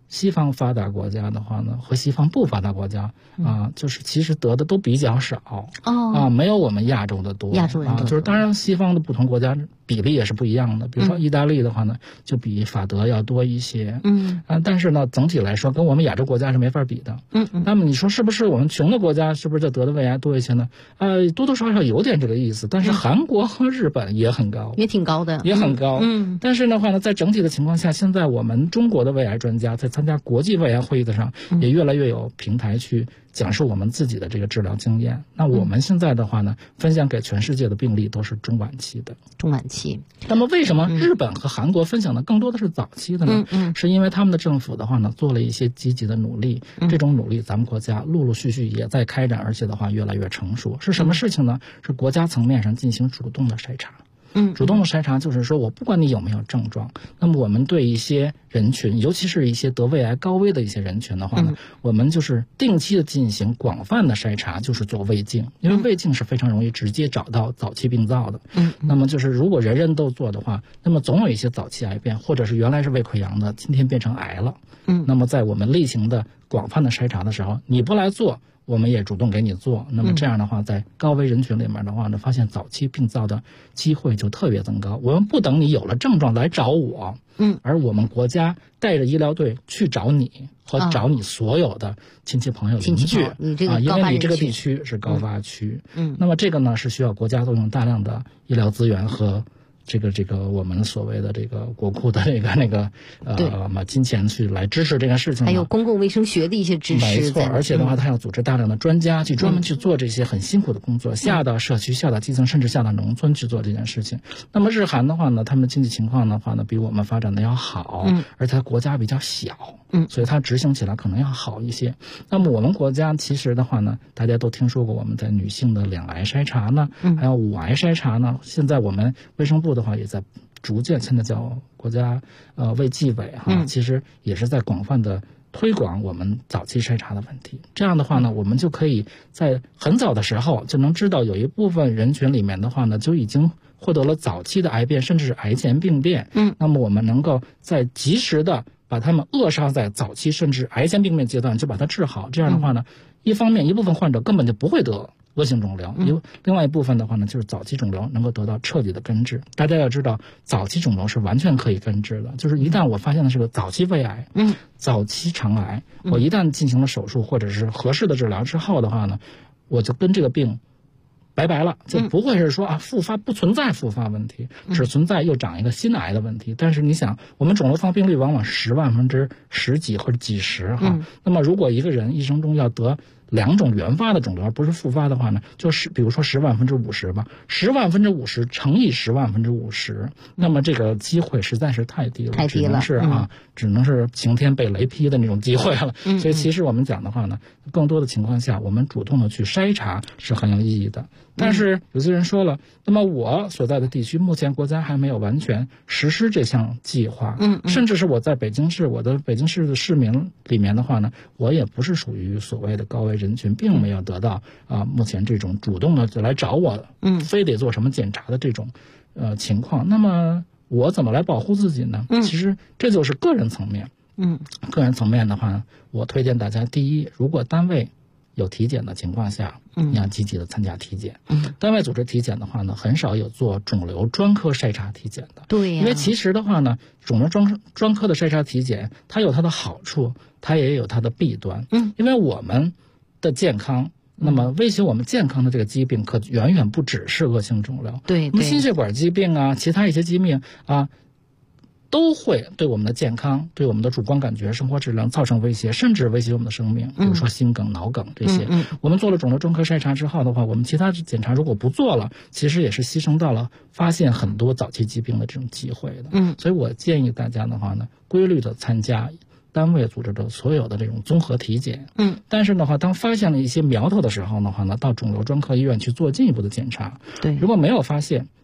西方发达国家的话呢，和西方不发达国家就是其实得的都比较少没有我们亚洲的多。 亚洲人就是当然西方的不同国家比例也是不一样的，比如说意大利的话呢，就比法德要多一些。但是呢，总体来说跟我们亚洲国家是没法比的。那么你说是不是我们穷的国家是不是就得的胃癌多一些呢？多多少少有点这个意思。但是韩国和日本也很高， 也挺高的， 也很高。但是的话呢，在整体的情况下，现在我们中国的胃癌专家在参加国际胃癌会议的上，也越来越有平台去讲述我们自己的这个治疗经验。那我们现在的话呢，分享给全世界的病例都是中晚期的。 中晚期。 那么为什么日本和韩国分享的更多的是早期的呢？是因为他们的政府的话呢，做了一些积极的努力。这种努力咱们国家陆陆续续也在开展，而且的话越来越成熟。是什么事情呢？是国家层面上进行主动的筛查。主动的筛查就是说，我不管你有没有症状，那么我们对一些人群，尤其是一些得胃癌高危的一些人群的话呢，我们就是定期的进行广泛的筛查，就是做胃镜，因为胃镜是非常容易直接找到早期病灶的。那么就是如果人人都做的话，那么总有一些早期癌变，或者是原来是胃溃疡的，今天变成癌了。那么在我们例行的广泛的筛查的时候，你不来做，我们也主动给你做。那么这样的话，在高危人群里面的话呢，发现早期病灶的机会就特别增高。我们不等你有了症状来找我，而我们国家带着医疗队去找你，或找你所有的亲戚朋友邻居因为你这个地区是高发区。那么这个呢是需要国家动用大量的医疗资源和这个我们所谓的这个国库的金钱去来支持这件事情， 还有公共卫生学的一些支持。 没错，而且的话，他要组织大量的专家去专门去做这些很辛苦的工作，下到社区、下到基层，甚至下到农村去做这件事情。那么日韩的话呢，他们的经济情况的话呢，比我们发展的要好，而且国家比较小，所以它执行起来可能要好一些。那么我们国家其实的话呢，大家都听说过我们在女性的2癌筛查呢，还有5癌筛查呢，现在我们卫生部的话也在逐渐，现在叫国家卫计委其实也是在广泛的推广我们早期筛查的问题。这样的话呢，我们就可以在很早的时候就能知道有一部分人群里面的话呢，就已经获得了早期的癌变，甚至是癌前病变。那么我们能够在及时的把他们扼杀在早期甚至癌前病变阶段，就把它治好。这样的话呢，一方面一部分患者根本就不会得恶性肿瘤，另外一部分的话呢，就是早期肿瘤能够得到彻底的根治。大家要知道，早期肿瘤是完全可以根治的，就是一旦我发现的是个早期胃癌，早期肠癌，我一旦进行了手术或者是合适的治疗之后的话呢，我就跟这个病拜拜了，就不会是说复发，不存在复发问题，只存在又长一个新癌的问题。但是你想，我们肿瘤发病率往往10万分之10几或者几十那么如果一个人一生中要得2种原发的肿瘤而不是复发的话呢，就是比如说10万分之50吧，10万分之50乘以10万分之50，那么这个机会实在是太低了，只能是晴天被雷劈的那种机会了。所以其实我们讲的话呢，更多的情况下，我们主动的去筛查是很有意义的。但是有些人说了，那么我所在的地区目前国家还没有完全实施这项计划，甚至是我在北京市，我的北京市的市民里面的话呢，我也不是属于所谓的高危人群，并没有得到目前这种主动的就来找我，非得做什么检查的这种情况。那么我怎么来保护自己呢？其实这就是个人层面。个人层面的话，我推荐大家，第一，如果单位有体检的情况下，你要积极的参加体检。单位组织体检的话呢，很少有做肿瘤专科筛查体检的。 对呀， 因为其实的话呢，肿瘤专科的筛查体检，它有它的好处，它也有它的弊端。因为我们的健康，那么威胁我们健康的这个疾病，可远远不只是恶性肿瘤。 对， 那么心血管疾病啊，其他一些疾病都会对我们的健康、对我们的主观感觉、生活质量造成威胁，甚至威胁我们的生命。比如说心梗、脑梗这些。我们做了肿瘤专科筛查之后的话，我们其他检查如果不做了，其实也是牺牲到了发现很多早期疾病的这种机会的。所以我建议大家的话呢，规律的参加单位组织的所有的这种综合体检。但是的话，当发现了一些苗头的时候的话呢，到肿瘤专科医院去做进一步的检查。 对， 如果没有发现，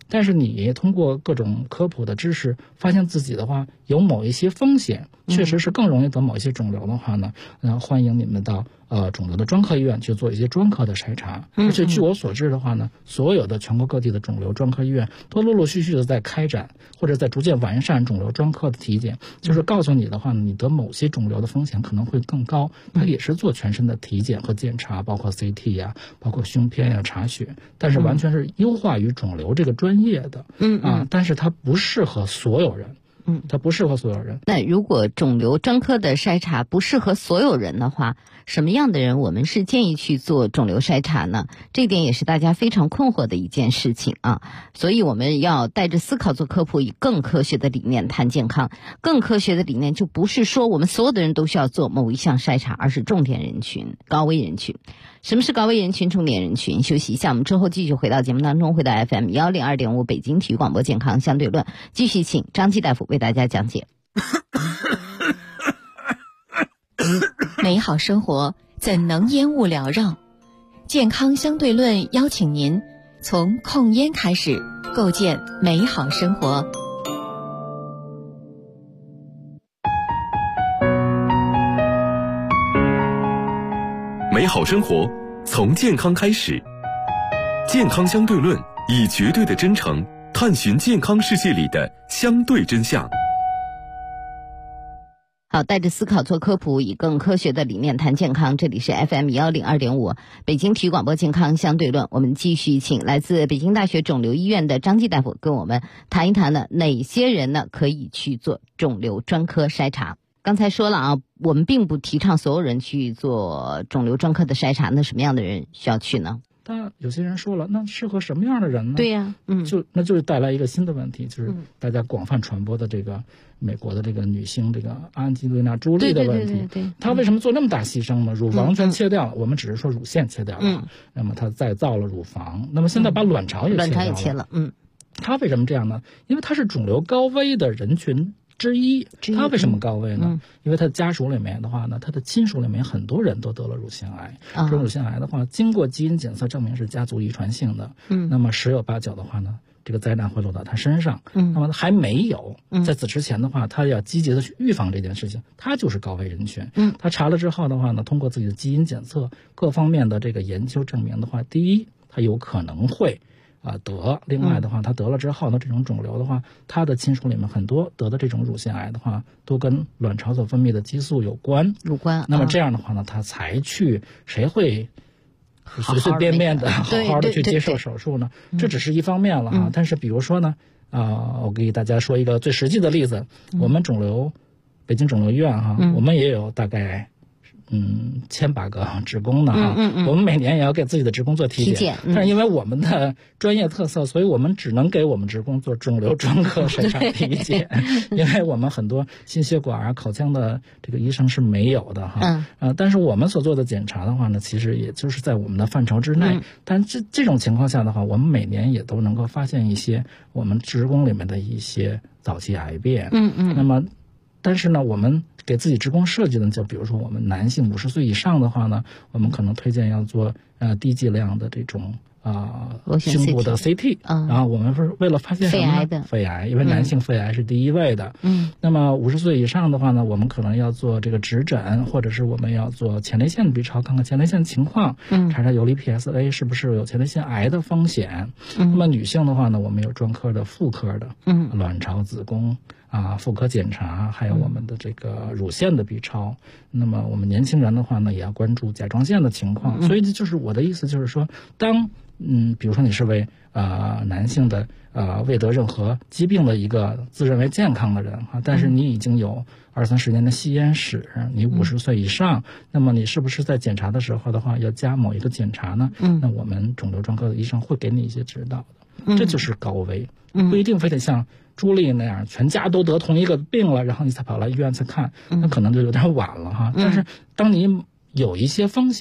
但是你通过各种科普的知识，发现自己的话有某一些风险，确实是更容易得某一些肿瘤的话呢，欢迎你们到肿瘤的专科医院去做一些专科的筛查。而且据我所知的话呢，所有的全国各地的肿瘤专科医院都陆陆续续的在开展或者在逐渐完善肿瘤专科的体检，就是告诉你的话呢，你得某些肿瘤的风险可能会更高，它也是做全身的体检和检查，包括 CT 呀，包括胸片呀，查血，但是完全是优化于肿瘤这个专业的，但是它不适合所有人。它不适合所有人。 那如果肿瘤专科的筛查不适合所有人的话，什么样的人我们是建议去做肿瘤筛查呢？这点也是大家非常困惑的一件事情啊。所以我们要带着思考做科普，以更科学的理念谈健康。更科学的理念就不是说我们所有的人都需要做某一项筛查，而是重点人群、高危人群。什么是高危人群、重点人群？休息一下，我们之后继续回到节目当中，回到 FM 102.5北京体育广播健康相对论，继续请张继大夫为大家讲解。 美好生活怎能烟雾缭绕？健康相对论邀请您从控烟开始，构建美好生活。 美好生活从健康开始，健康相对论以绝对的真诚探寻健康世界里的相对真相。 好，带着思考做科普，以更科学的理念谈健康。这里是 FM 102.5北京体育广播健康相对论。我们继续请来自北京大学肿瘤医院的张继大夫跟我们谈一谈呢，哪些人呢可以去做肿瘤专科筛查。刚才说了啊，我们并不提倡所有人去做肿瘤专科的筛查，那什么样的人需要去呢？ 当然有些人说了，那适合什么样的人呢？ 对呀， 那就是带来一个新的问题，就是大家广泛传播的这个美国的这个女星这个安吉丽娜·朱莉的问题。 对， 她为什么做那么大牺牲呢？乳房完全切掉了，我们只是说乳腺切掉了，那么她再造了乳房，那么现在把卵巢也切了。她为什么这样呢？因为她是肿瘤高危的人群之一。他为什么高危呢？因为他的家属里面的话呢，他的亲属里面很多人都得了乳腺癌。这种乳腺癌的话，经过基因检测证明是家族遗传性的。那么十有八九的话呢，这个灾难会落到他身上。那么还没有在此之前的话，他要积极的去预防这件事情，他就是高危人群。他查了之后的话呢，通过自己的基因检测各方面的这个研究证明的话，第一，他有可能会得，另外的话，他得了之后呢，这种肿瘤的话，他的亲属里面很多得的这种乳腺癌的话，都跟卵巢所分泌的激素有关。那么这样的话呢，他才去，谁会随随便便的好好的去接受手术呢？这只是一方面了哈。但是比如说呢，我给大家说一个最实际的例子，我们北京肿瘤医院哈，我们也有大概1800个职工呢哈，我们每年也要给自己的职工做体检，但是因为我们的专业特色，所以我们只能给我们职工做肿瘤专科筛查体检，因为我们很多心血管口腔的这个医生是没有的哈。但是我们所做的检查的话呢，其实也就是在我们的范畴之内。但这种情况下的话，我们每年也都能够发现一些我们职工里面的一些早期癌变。那么但是呢，我们给自己职工设计的，就比如说我们男性50岁以上的话呢，我们可能推荐要做低剂量的这种胸部的 CT， 然后我们是为了发现什么呢？肺癌，因为男性肺癌是第一位的。那么50岁以上的话呢，我们可能要做这个指诊，或者是我们要做前列腺 B 超，看看前列腺情况，查查游离 PSA 是不是有前列腺癌的风险。那么女性的话呢，我们有专科的、妇科的，卵巢、子宫妇科检查，还有我们的这个乳腺的 B 超。那么我们年轻人的话呢，也要关注甲状腺的情况。所以这就是我的意思，就是说，比如说你是位男性的未得任何疾病的一个自认为健康的人但是你已经有20-30年的吸烟史，你50岁以上，那么你是不是在检查的时候的话要加某一个检查呢？那我们肿瘤专科的医生会给你一些指导的。这就是高危，不一定非得像朱莉那样全家都得同一个病了，然后你才跑来医院去看，那可能就有点晚了哈。但是当你有一些风险，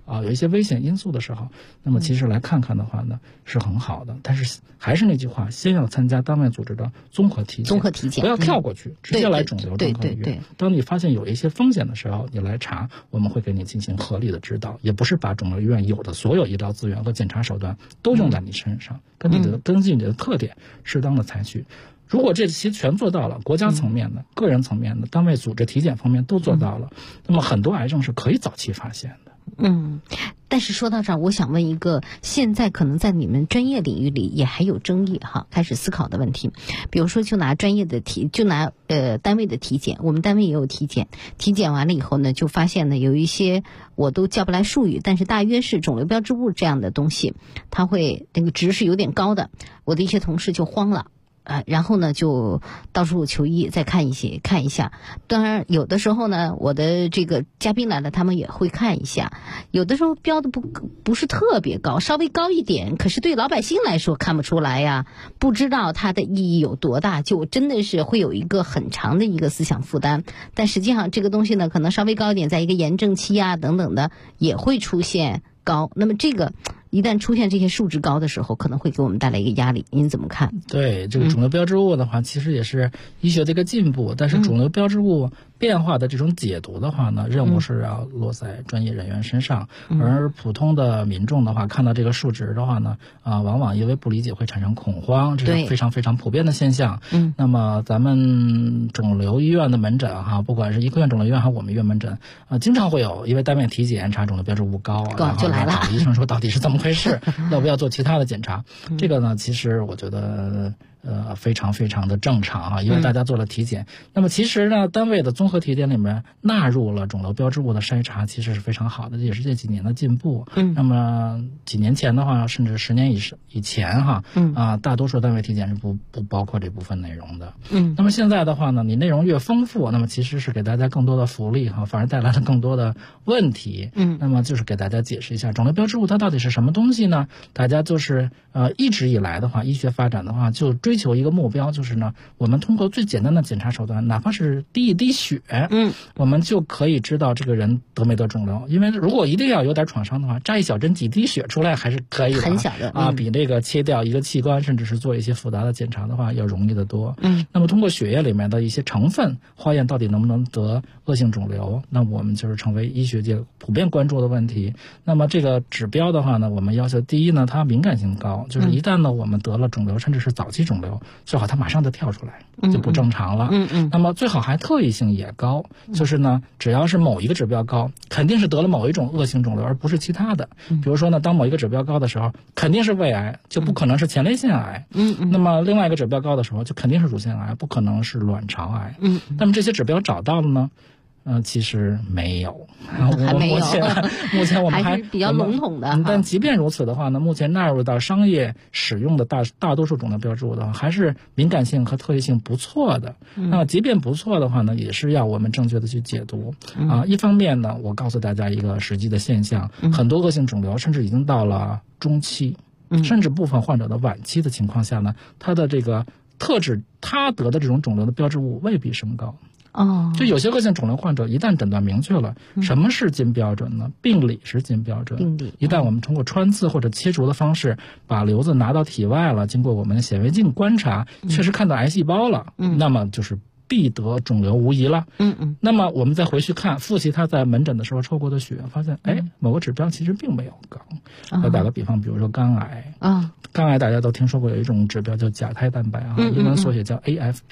有一些危险因素的时候，那么其实来看看的话呢是很好的。但是还是那句话，先要参加单位组织的综合体检，不要跳过去，直接来肿瘤专科医院。当你发现有一些风险的时候，你来查，我们会给你进行合理的指导，也不是把肿瘤医院有的所有医疗资源和检查手段都用在你身上，根据你的特点适当的采取。如果这些全做到了，国家层面的、个人层面的、单位组织体检方面都做到了，那么很多癌症是可以早期发现的。 但是说到这儿，我想问一个现在可能在你们专业领域里也还有争议开始思考的问题。比如说就拿单位的体检，我们单位也有体检，体检完了以后呢，就发现呢有一些我都叫不来术语，但是大约是肿瘤标志物这样的东西，它会那个值是有点高的，我的一些同事就慌了。然后呢，就到处求医，再看一下。当然，有的时候呢，我的这个嘉宾来了，他们也会看一下。有的时候标的不是特别高，稍微高一点，可是对老百姓来说看不出来呀，不知道它的意义有多大，就真的是会有一个很长的一个思想负担。但实际上，这个东西呢，可能稍微高一点，在一个炎症期等等的，也会出现高。那么这个一旦出现这些数值高的时候，可能会给我们带来一个压力，您怎么看？ 对，这个肿瘤标志物的话，其实也是医学的一个进步，但是肿瘤标志物变化的这种解读的话呢，任务是要落在专业人员身上，而普通的民众的话，看到这个数值的话呢，往往因为不理解会产生恐慌，这是非常非常普遍的现象。那么咱们肿瘤医院的门诊不管是医科院肿瘤医院还是我们医院门诊经常会有因为单位体检查肿瘤标志物高就来了， 医生说到底是怎么回事，要不要做其他的检查？这个呢，其实我觉得非常非常的正常因为大家做了体检。那么其实呢，单位的综合体检里面纳入了肿瘤标志物的筛查，其实是非常好的，这也是这几年的进步。那么几年前的话，甚至10年以前大多数单位体检是不包括这部分内容的。那么现在的话呢，你内容越丰富，那么其实是给大家更多的福利反而带来了更多的问题。那么就是给大家解释一下肿瘤标志物它到底是什么东西呢？大家就是一直以来的话，医学发展的话就追求一个目标，就是呢，我们通过最简单的检查手段，哪怕是滴一滴血，我们就可以知道这个人得没得肿瘤。因为如果一定要有点创伤的话，扎一小针几滴血出来还是可以的， 很小的比那个切掉一个器官，甚至是做一些复杂的检查的话要容易得多。那么通过血液里面的一些成分化验到底能不能得恶性肿瘤，那我们就是成为医学界普遍关注的问题。那么这个指标的话呢，我们要求第一呢，它敏感性高，就是一旦呢我们得了肿瘤，甚至是早期肿瘤，最好它马上就跳出来，就不正常了。那么最好还特异性也高，就是呢，只要是某一个指标高，肯定是得了某一种恶性肿瘤，而不是其他的。比如说呢，当某一个指标高的时候，肯定是胃癌，就不可能是前列腺癌。那么另外一个指标高的时候，就肯定是乳腺癌，不可能是卵巢癌。那么这些指标找到了呢？其实没有， 还没有。 目前我们还是比较笼统的。 但即便如此的话呢，目前纳入到商业使用的大多数肿瘤标志物的话，还是敏感性和特异性不错的。那么即便不错的话呢，也是要我们正确的去解读。一方面呢，我告诉大家一个实际的现象，很多恶性肿瘤甚至已经到了中期，甚至部分患者的晚期的情况下呢，它的这个特质，他得的这种肿瘤的标志物未必升高。就有些恶性肿瘤患者一旦诊断明确了，什么是金标准呢？病理是金标准。一旦我们通过穿刺或者切除的方式把瘤子拿到体外了，经过我们的显微镜观察，确实看到癌细胞了，那么就是必得肿瘤无疑了。那么我们再回去看复习他在门诊的时候抽过的血，发现某个指标其实并没有高。再打个比方，比如说肝癌肝癌大家都听说过有一种指标叫甲胎蛋白英文缩写叫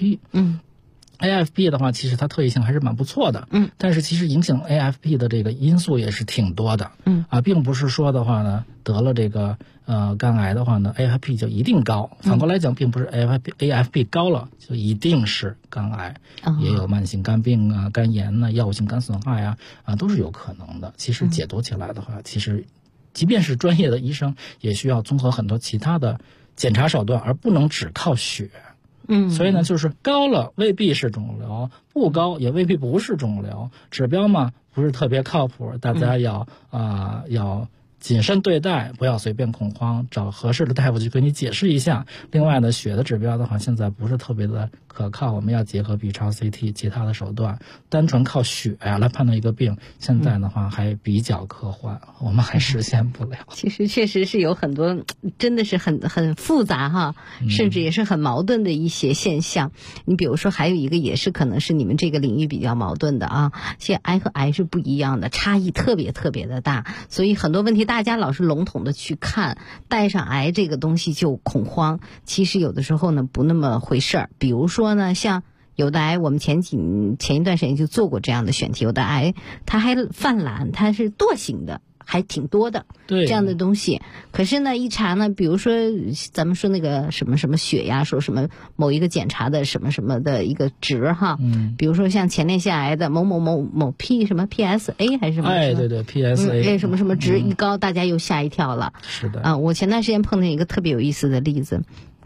AFP。AFP 的话，其实它特异性还是蛮不错的，但是其实影响 AFP 的这个因素也是挺多的，并不是说的话呢，得了这个肝癌的话呢 ，AFP 就一定高。反过来讲，并不是 AFP 高了就一定是肝癌，也有慢性肝病肝炎药物性肝损害都是有可能的。其实解读起来的话，其实即便是专业的医生，也需要综合很多其他的检查手段，而不能只靠血。所以呢，就是高了未必是肿瘤，不高也未必不是肿瘤。指标嘛不是特别靠谱，大家要谨慎对待，不要随便恐慌，找合适的大夫去给你解释一下。另外呢，血的指标的话，现在不是特别的可靠，我们要结合 B 超 CT 其他的手段，单纯靠血来判断一个病，现在的话还比较科幻，我们还实现不了。 其实确实是有很多真的是很复杂哈，甚至也是很矛盾的一些现象。你比如说还有一个也是可能是你们这个领域比较矛盾的啊，现在癌和癌是不一样的，差异特别特别的大，所以很多问题大家老是笼统的去看，带上癌这个东西就恐慌，其实有的时候呢不那么回事儿。比如说呢，像有的癌，我们前一段时间就做过这样的选题，有的癌它还泛蓝，它是惰性的，还挺多的， 对这样的东西。可是呢，一查呢，比如说咱们说那个什么什么血呀，说什么某一个检查的什么什么的一个值哈，比如说像前列腺癌的某某某某 P 什么 PSA 还是什么， 对 PSA， 什么什么值一高，大家又吓一跳了。 是的我前段时间碰见一个特别有意思的例子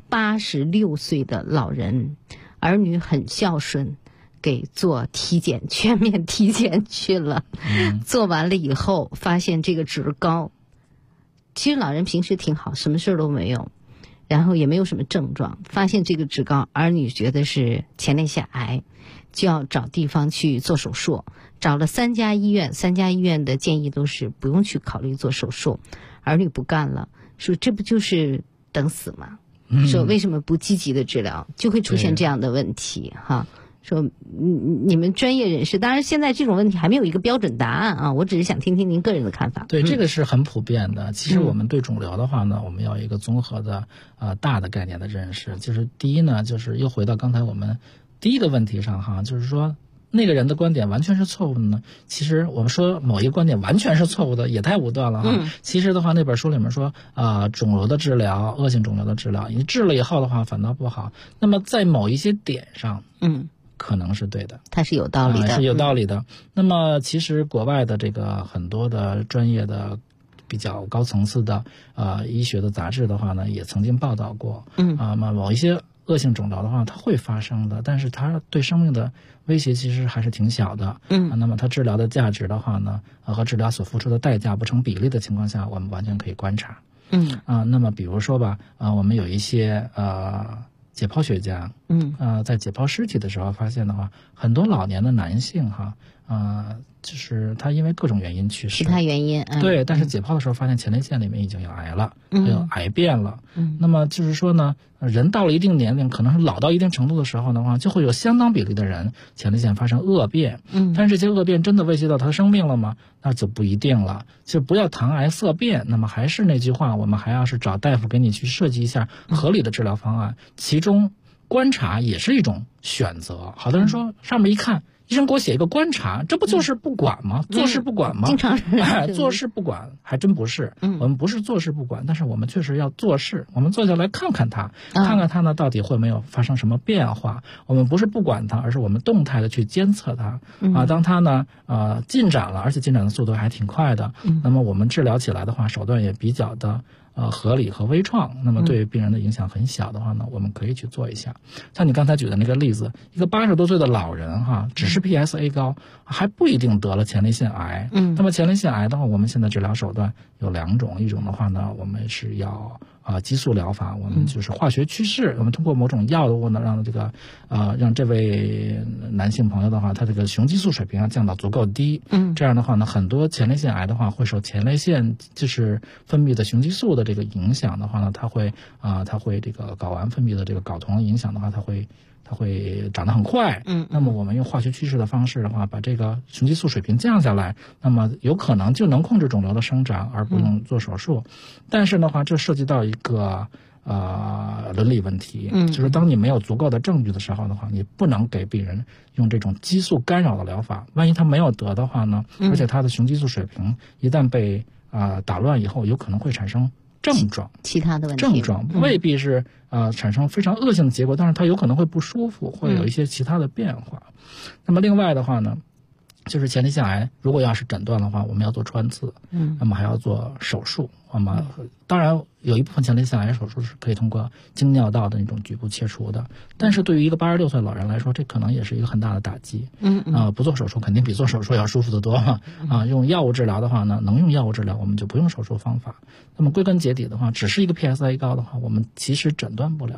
，86岁的老人，儿女很孝顺，给做体检，全面体检去了。做完了以后发现这个值高，其实老人平时挺好，什么事都没有，然后也没有什么症状，发现这个值高，儿女觉得是前列腺癌，就要找地方去做手术，找了3家医院，3家医院的建议都是不用去考虑做手术，儿女不干了，说这不就是等死吗？说为什么不积极的治疗，就会出现这样的问题哈。说你们专业人士，当然现在这种问题还没有一个标准答案啊，我只是想听听您个人的看法。 对，这个是很普遍的。其实我们对肿瘤的话呢，我们要有一个综合的大的概念的认识。就是第一呢，就是又回到刚才我们第一个问题上哈，就是说那个人的观点完全是错误的呢？其实我们说某一个观点完全是错误的，也太武断了哈。其实的话，那本书里面说肿瘤的治疗，恶性肿瘤的治疗，你治了以后的话反倒不好。那么在某一些点上，可能是对的， 它是有道理的， 是有道理的。那么其实国外的这个很多的专业的比较高层次的医学的杂志的话呢，也曾经报道过，某一些恶性肿瘤的话它会发生的，但是它对生命的威胁其实还是挺小的。那么它治疗的价值的话呢，和治疗所付出的代价不成比例的情况下，我们完全可以观察。那么比如说吧，我们有一些解剖学家，在解剖尸体的时候发现的话，很多老年的男性哈，就是他因为各种原因去世， 其他原因， 对，但是解剖的时候发现前列腺里面已经有癌了，有癌变了。那么就是说呢，人到了一定年龄，可能是老到一定程度的时候的话，就会有相当比例的人前列腺发生恶变。但是这些恶变真的威胁到他的生命了吗？那就不一定了。就不要谈癌色变。那么还是那句话，我们还要是找大夫给你去设计一下合理的治疗方案，其中观察也是一种选择。好多人说上面一看，医生给我写一个观察，这不就是不管吗？坐视不管吗？ 经常坐视不管还真不是。我们不是坐视不管，但是我们确实要做事。我们坐下来看看它，看看它呢到底会没有发生什么变化。我们不是不管它，而是我们动态的去监测它。当它呢进展了，而且进展的速度还挺快的，那么我们治疗起来的话，手段也比较的合理和微创，那么对病人的影响很小的话呢，我们可以去做一下。像你刚才举的那个例子，一个80多岁的老人哈，只是 PSA 高，还不一定得了前列腺癌。那么前列腺癌的话，我们现在治疗手段有2种，一种的话呢，我们是要激素疗法，我们就是化学趋势，我们通过某种药物呢，让这个让这位男性朋友的话，他这个雄激素水平要降到足够低。这样的话呢，很多前列腺癌的话会受前列腺就是分泌的雄激素的这个影响的话呢，它会这个睾丸分泌的这个睾酮影响的话，它会长得很快。那么我们用化学趋势的方式的话，把这个雄激素水平降下来，那么有可能就能控制肿瘤的生长，而不用做手术。但是的话，这涉及到一个伦理问题，就是当你没有足够的证据的时候的话，你不能给病人用这种激素干扰的疗法。万一他没有得的话呢，而且他的雄激素水平一旦被打乱以后，有可能会产生症状， 其他的问题， 症状未必是产生非常恶性的结果，但是它有可能会不舒服，会有一些其他的变化。那么另外的话呢，就是前列腺癌如果要是诊断的话，我们要做穿刺，那么还要做手术。那么当然有一部分前列腺癌手术是可以通过经尿道的那种局部切除的，但是对于一个86岁老人来说，这可能也是一个很大的打击。不做手术肯定比做手术要舒服得多嘛。用药物治疗的话呢，能用药物治疗，我们就不用手术方法。那么归根结底的话，只是一个 PSA 高的话，我们其实诊断不了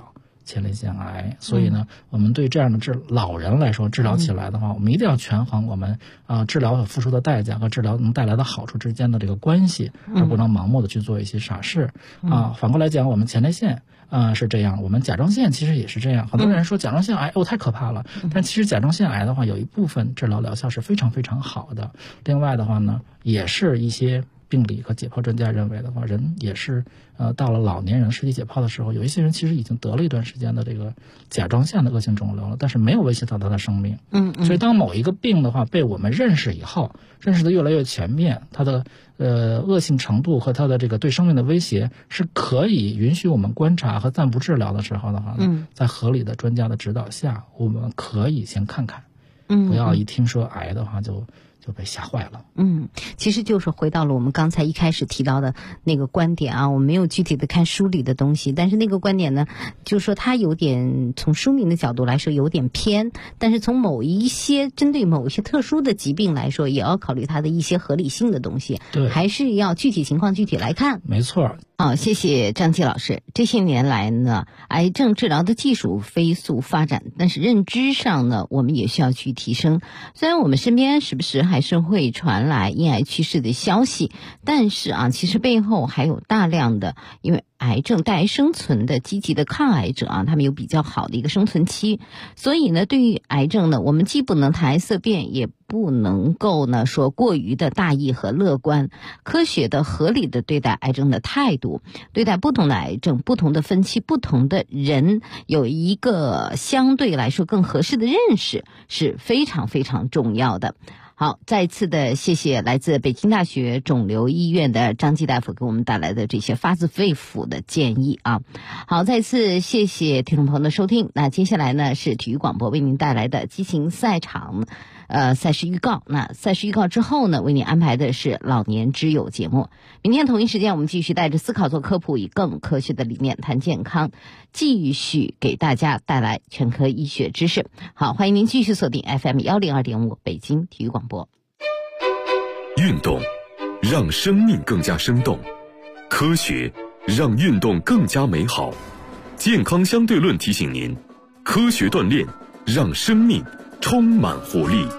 前列腺癌。所以呢，我们对这样的老人来说治疗起来的话，我们一定要权衡我们治疗所付出的代价和治疗能带来的好处之间的这个关系，而不能盲目的去做一些傻事反过来讲，我们前列腺是这样，我们甲状腺其实也是这样。很多人说甲状腺癌太可怕了，但其实甲状腺癌的话，有一部分治疗疗效是非常非常好的。另外的话呢，也是一些病理和解剖专家认为的话，人也是到了老年人尸体解剖的时候，有一些人其实已经得了一段时间的这个甲状腺的恶性肿瘤了，但是没有威胁到他的生命。所以当某一个病的话被我们认识以后，认识的越来越全面，它的恶性程度和它的这个对生命的威胁是可以允许我们观察和暂不治疗的时候的话呢，在合理的专家的指导下，我们可以先看看，不要一听说癌的话就被吓坏了。 其实就是回到了我们刚才一开始提到的那个观点啊，我没有具体的看书里的东西，但是那个观点呢，就是说它有点从书名的角度来说有点偏，但是从针对某一些特殊的疾病来说，也要考虑它的一些合理性的东西， 对， 还是要具体情况具体来看。 没错。 好，谢谢张琪老师。这些年来呢，癌症治疗的技术飞速发展，但是认知上呢，我们也需要去提升。虽然我们身边时不时还是会传来因癌去世的消息，但是其实背后还有大量的因为癌症带来生存的积极的抗癌者他们有比较好的一个生存期。所以呢，对于癌症呢，我们既不能谈癌色变，也不能够呢说过于的大意和乐观，科学的合理的对待癌症的态度，对待不同的癌症、不同的分期、不同的人，有一个相对来说更合适的认识是非常非常重要的。好，再一次的谢谢来自北京大学肿瘤医院的张继大夫给我们带来的这些发自肺腑的建议好，再次谢谢听众朋友的收听。那接下来呢是体育广播为您带来的激情赛场赛事预告。那赛事预告之后呢，为您安排的是老年之友节目。明天同一时间，我们继续带着思考做科普，以更科学的理念谈健康，继续给大家带来全科医学知识。好，欢迎您继续锁定 FM102.5 北京体育广播。 运动让生命更加生动，科学让运动更加美好。健康相对论提醒您，科学锻炼让生命充满活力。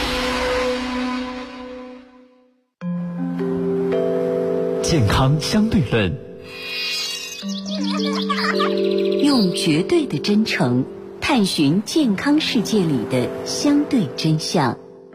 健康相对论， 用绝对的真诚探寻健康世界里的相对真相。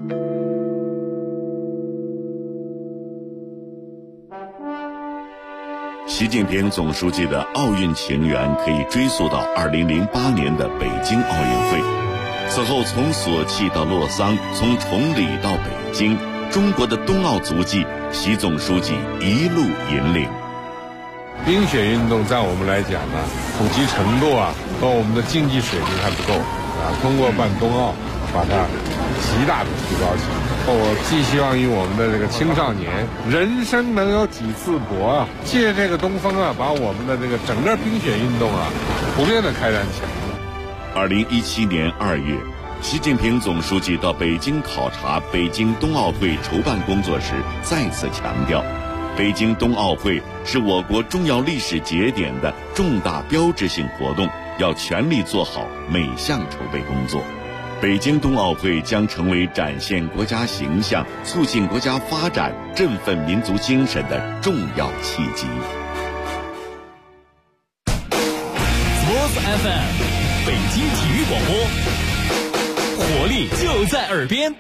习近平总书记的奥运情缘可以追溯到2008年的北京奥运会。此后从索契到洛桑，从崇礼到北京，中国的冬奥足迹，习总书记一路引领。 冰雪运动在我们来讲呢，普及程度和我们的经济水平还不够通过办冬奥，把它极大的提高起来。我寄希望于我们的这个青少年，人生能有几次搏借这个东风把我们的这个整个冰雪运动普遍的开展起来。 2017年2月，习近平总书记到北京考察北京冬奥会筹办工作时，再次强调，北京冬奥会是我国重要历史节点的重大标志性活动，要全力做好每项筹备工作。北京冬奥会将成为展现国家形象、促进国家发展、振奋民族精神的重要契机。 Sports FM， 北京体育广播，活力就在耳边。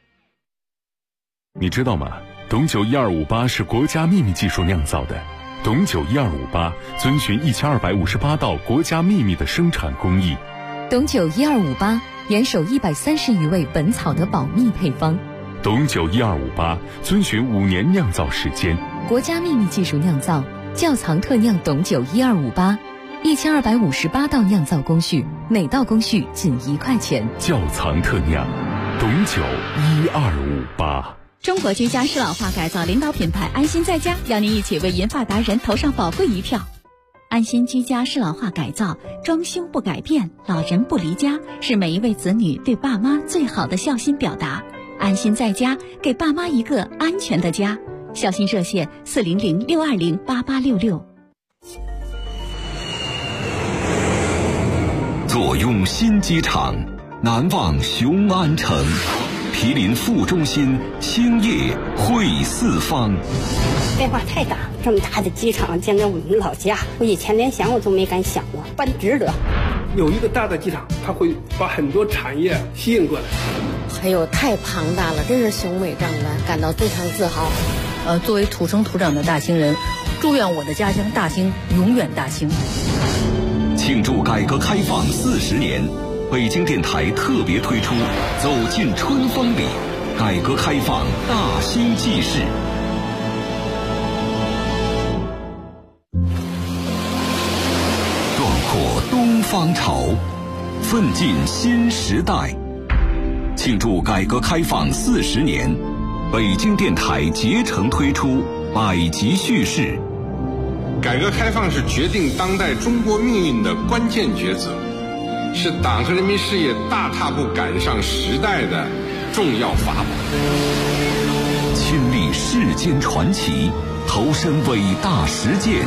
你知道吗？董酒1258是国家秘密技术酿造的。董酒1258遵循1258道国家秘密的生产工艺。 董酒1258严守130余味本草的保密配方。 董酒1258遵循5年酿造时间， 国家秘密技术酿造，窖藏特酿董酒1258，1258道酿造工序，每道工序仅1块钱。 窖藏特酿，董酒1258。 中国居家适老化改造领导品牌安心在家，邀您一起为银发达人投上宝贵一票。安心居家适老化改造，装修不改变，老人不离家，是每一位子女对爸妈最好的孝心表达。安心在家，给爸妈一个安全的家。孝心热线400-620-8866。 坐拥新机场，难忘雄安城。毗邻副中心，兴业汇四方。 变化太大，这么大的机场建在我们老家，我以前连想我都没敢想过，办值得。 有一个大的机场，它会把很多产业吸引过来。 还有太庞大了，真是雄伟壮观，感到非常自豪。 作为土生土长的大兴人，祝愿我的家乡大兴永远大兴。 庆祝改革开放40年，北京电台特别推出《走进春风里》，改革开放大兴纪事。壮阔东方潮，奋进新时代。庆祝改革开放40年，北京电台竭诚推出100集叙事。 改革开放是决定当代中国命运的关键抉择，是党和人民事业大踏步赶上时代的重要法宝。 亲历世间传奇，投身伟大实践，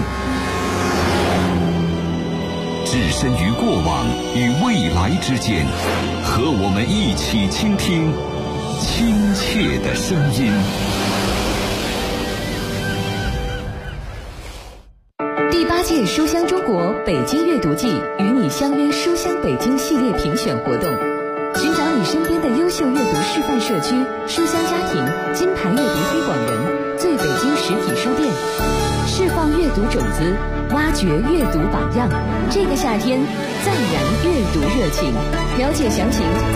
置身于过往与未来之间，和我们一起倾听亲切的声音。 第8届书香中国北京阅读季与你相约书香北京系列评选活动，寻找你身边的优秀阅读示范社区、书香家庭、金牌阅读推广人、最北京实体书店，释放阅读种子，挖掘阅读榜样。这个夏天，再燃阅读热情。了解详情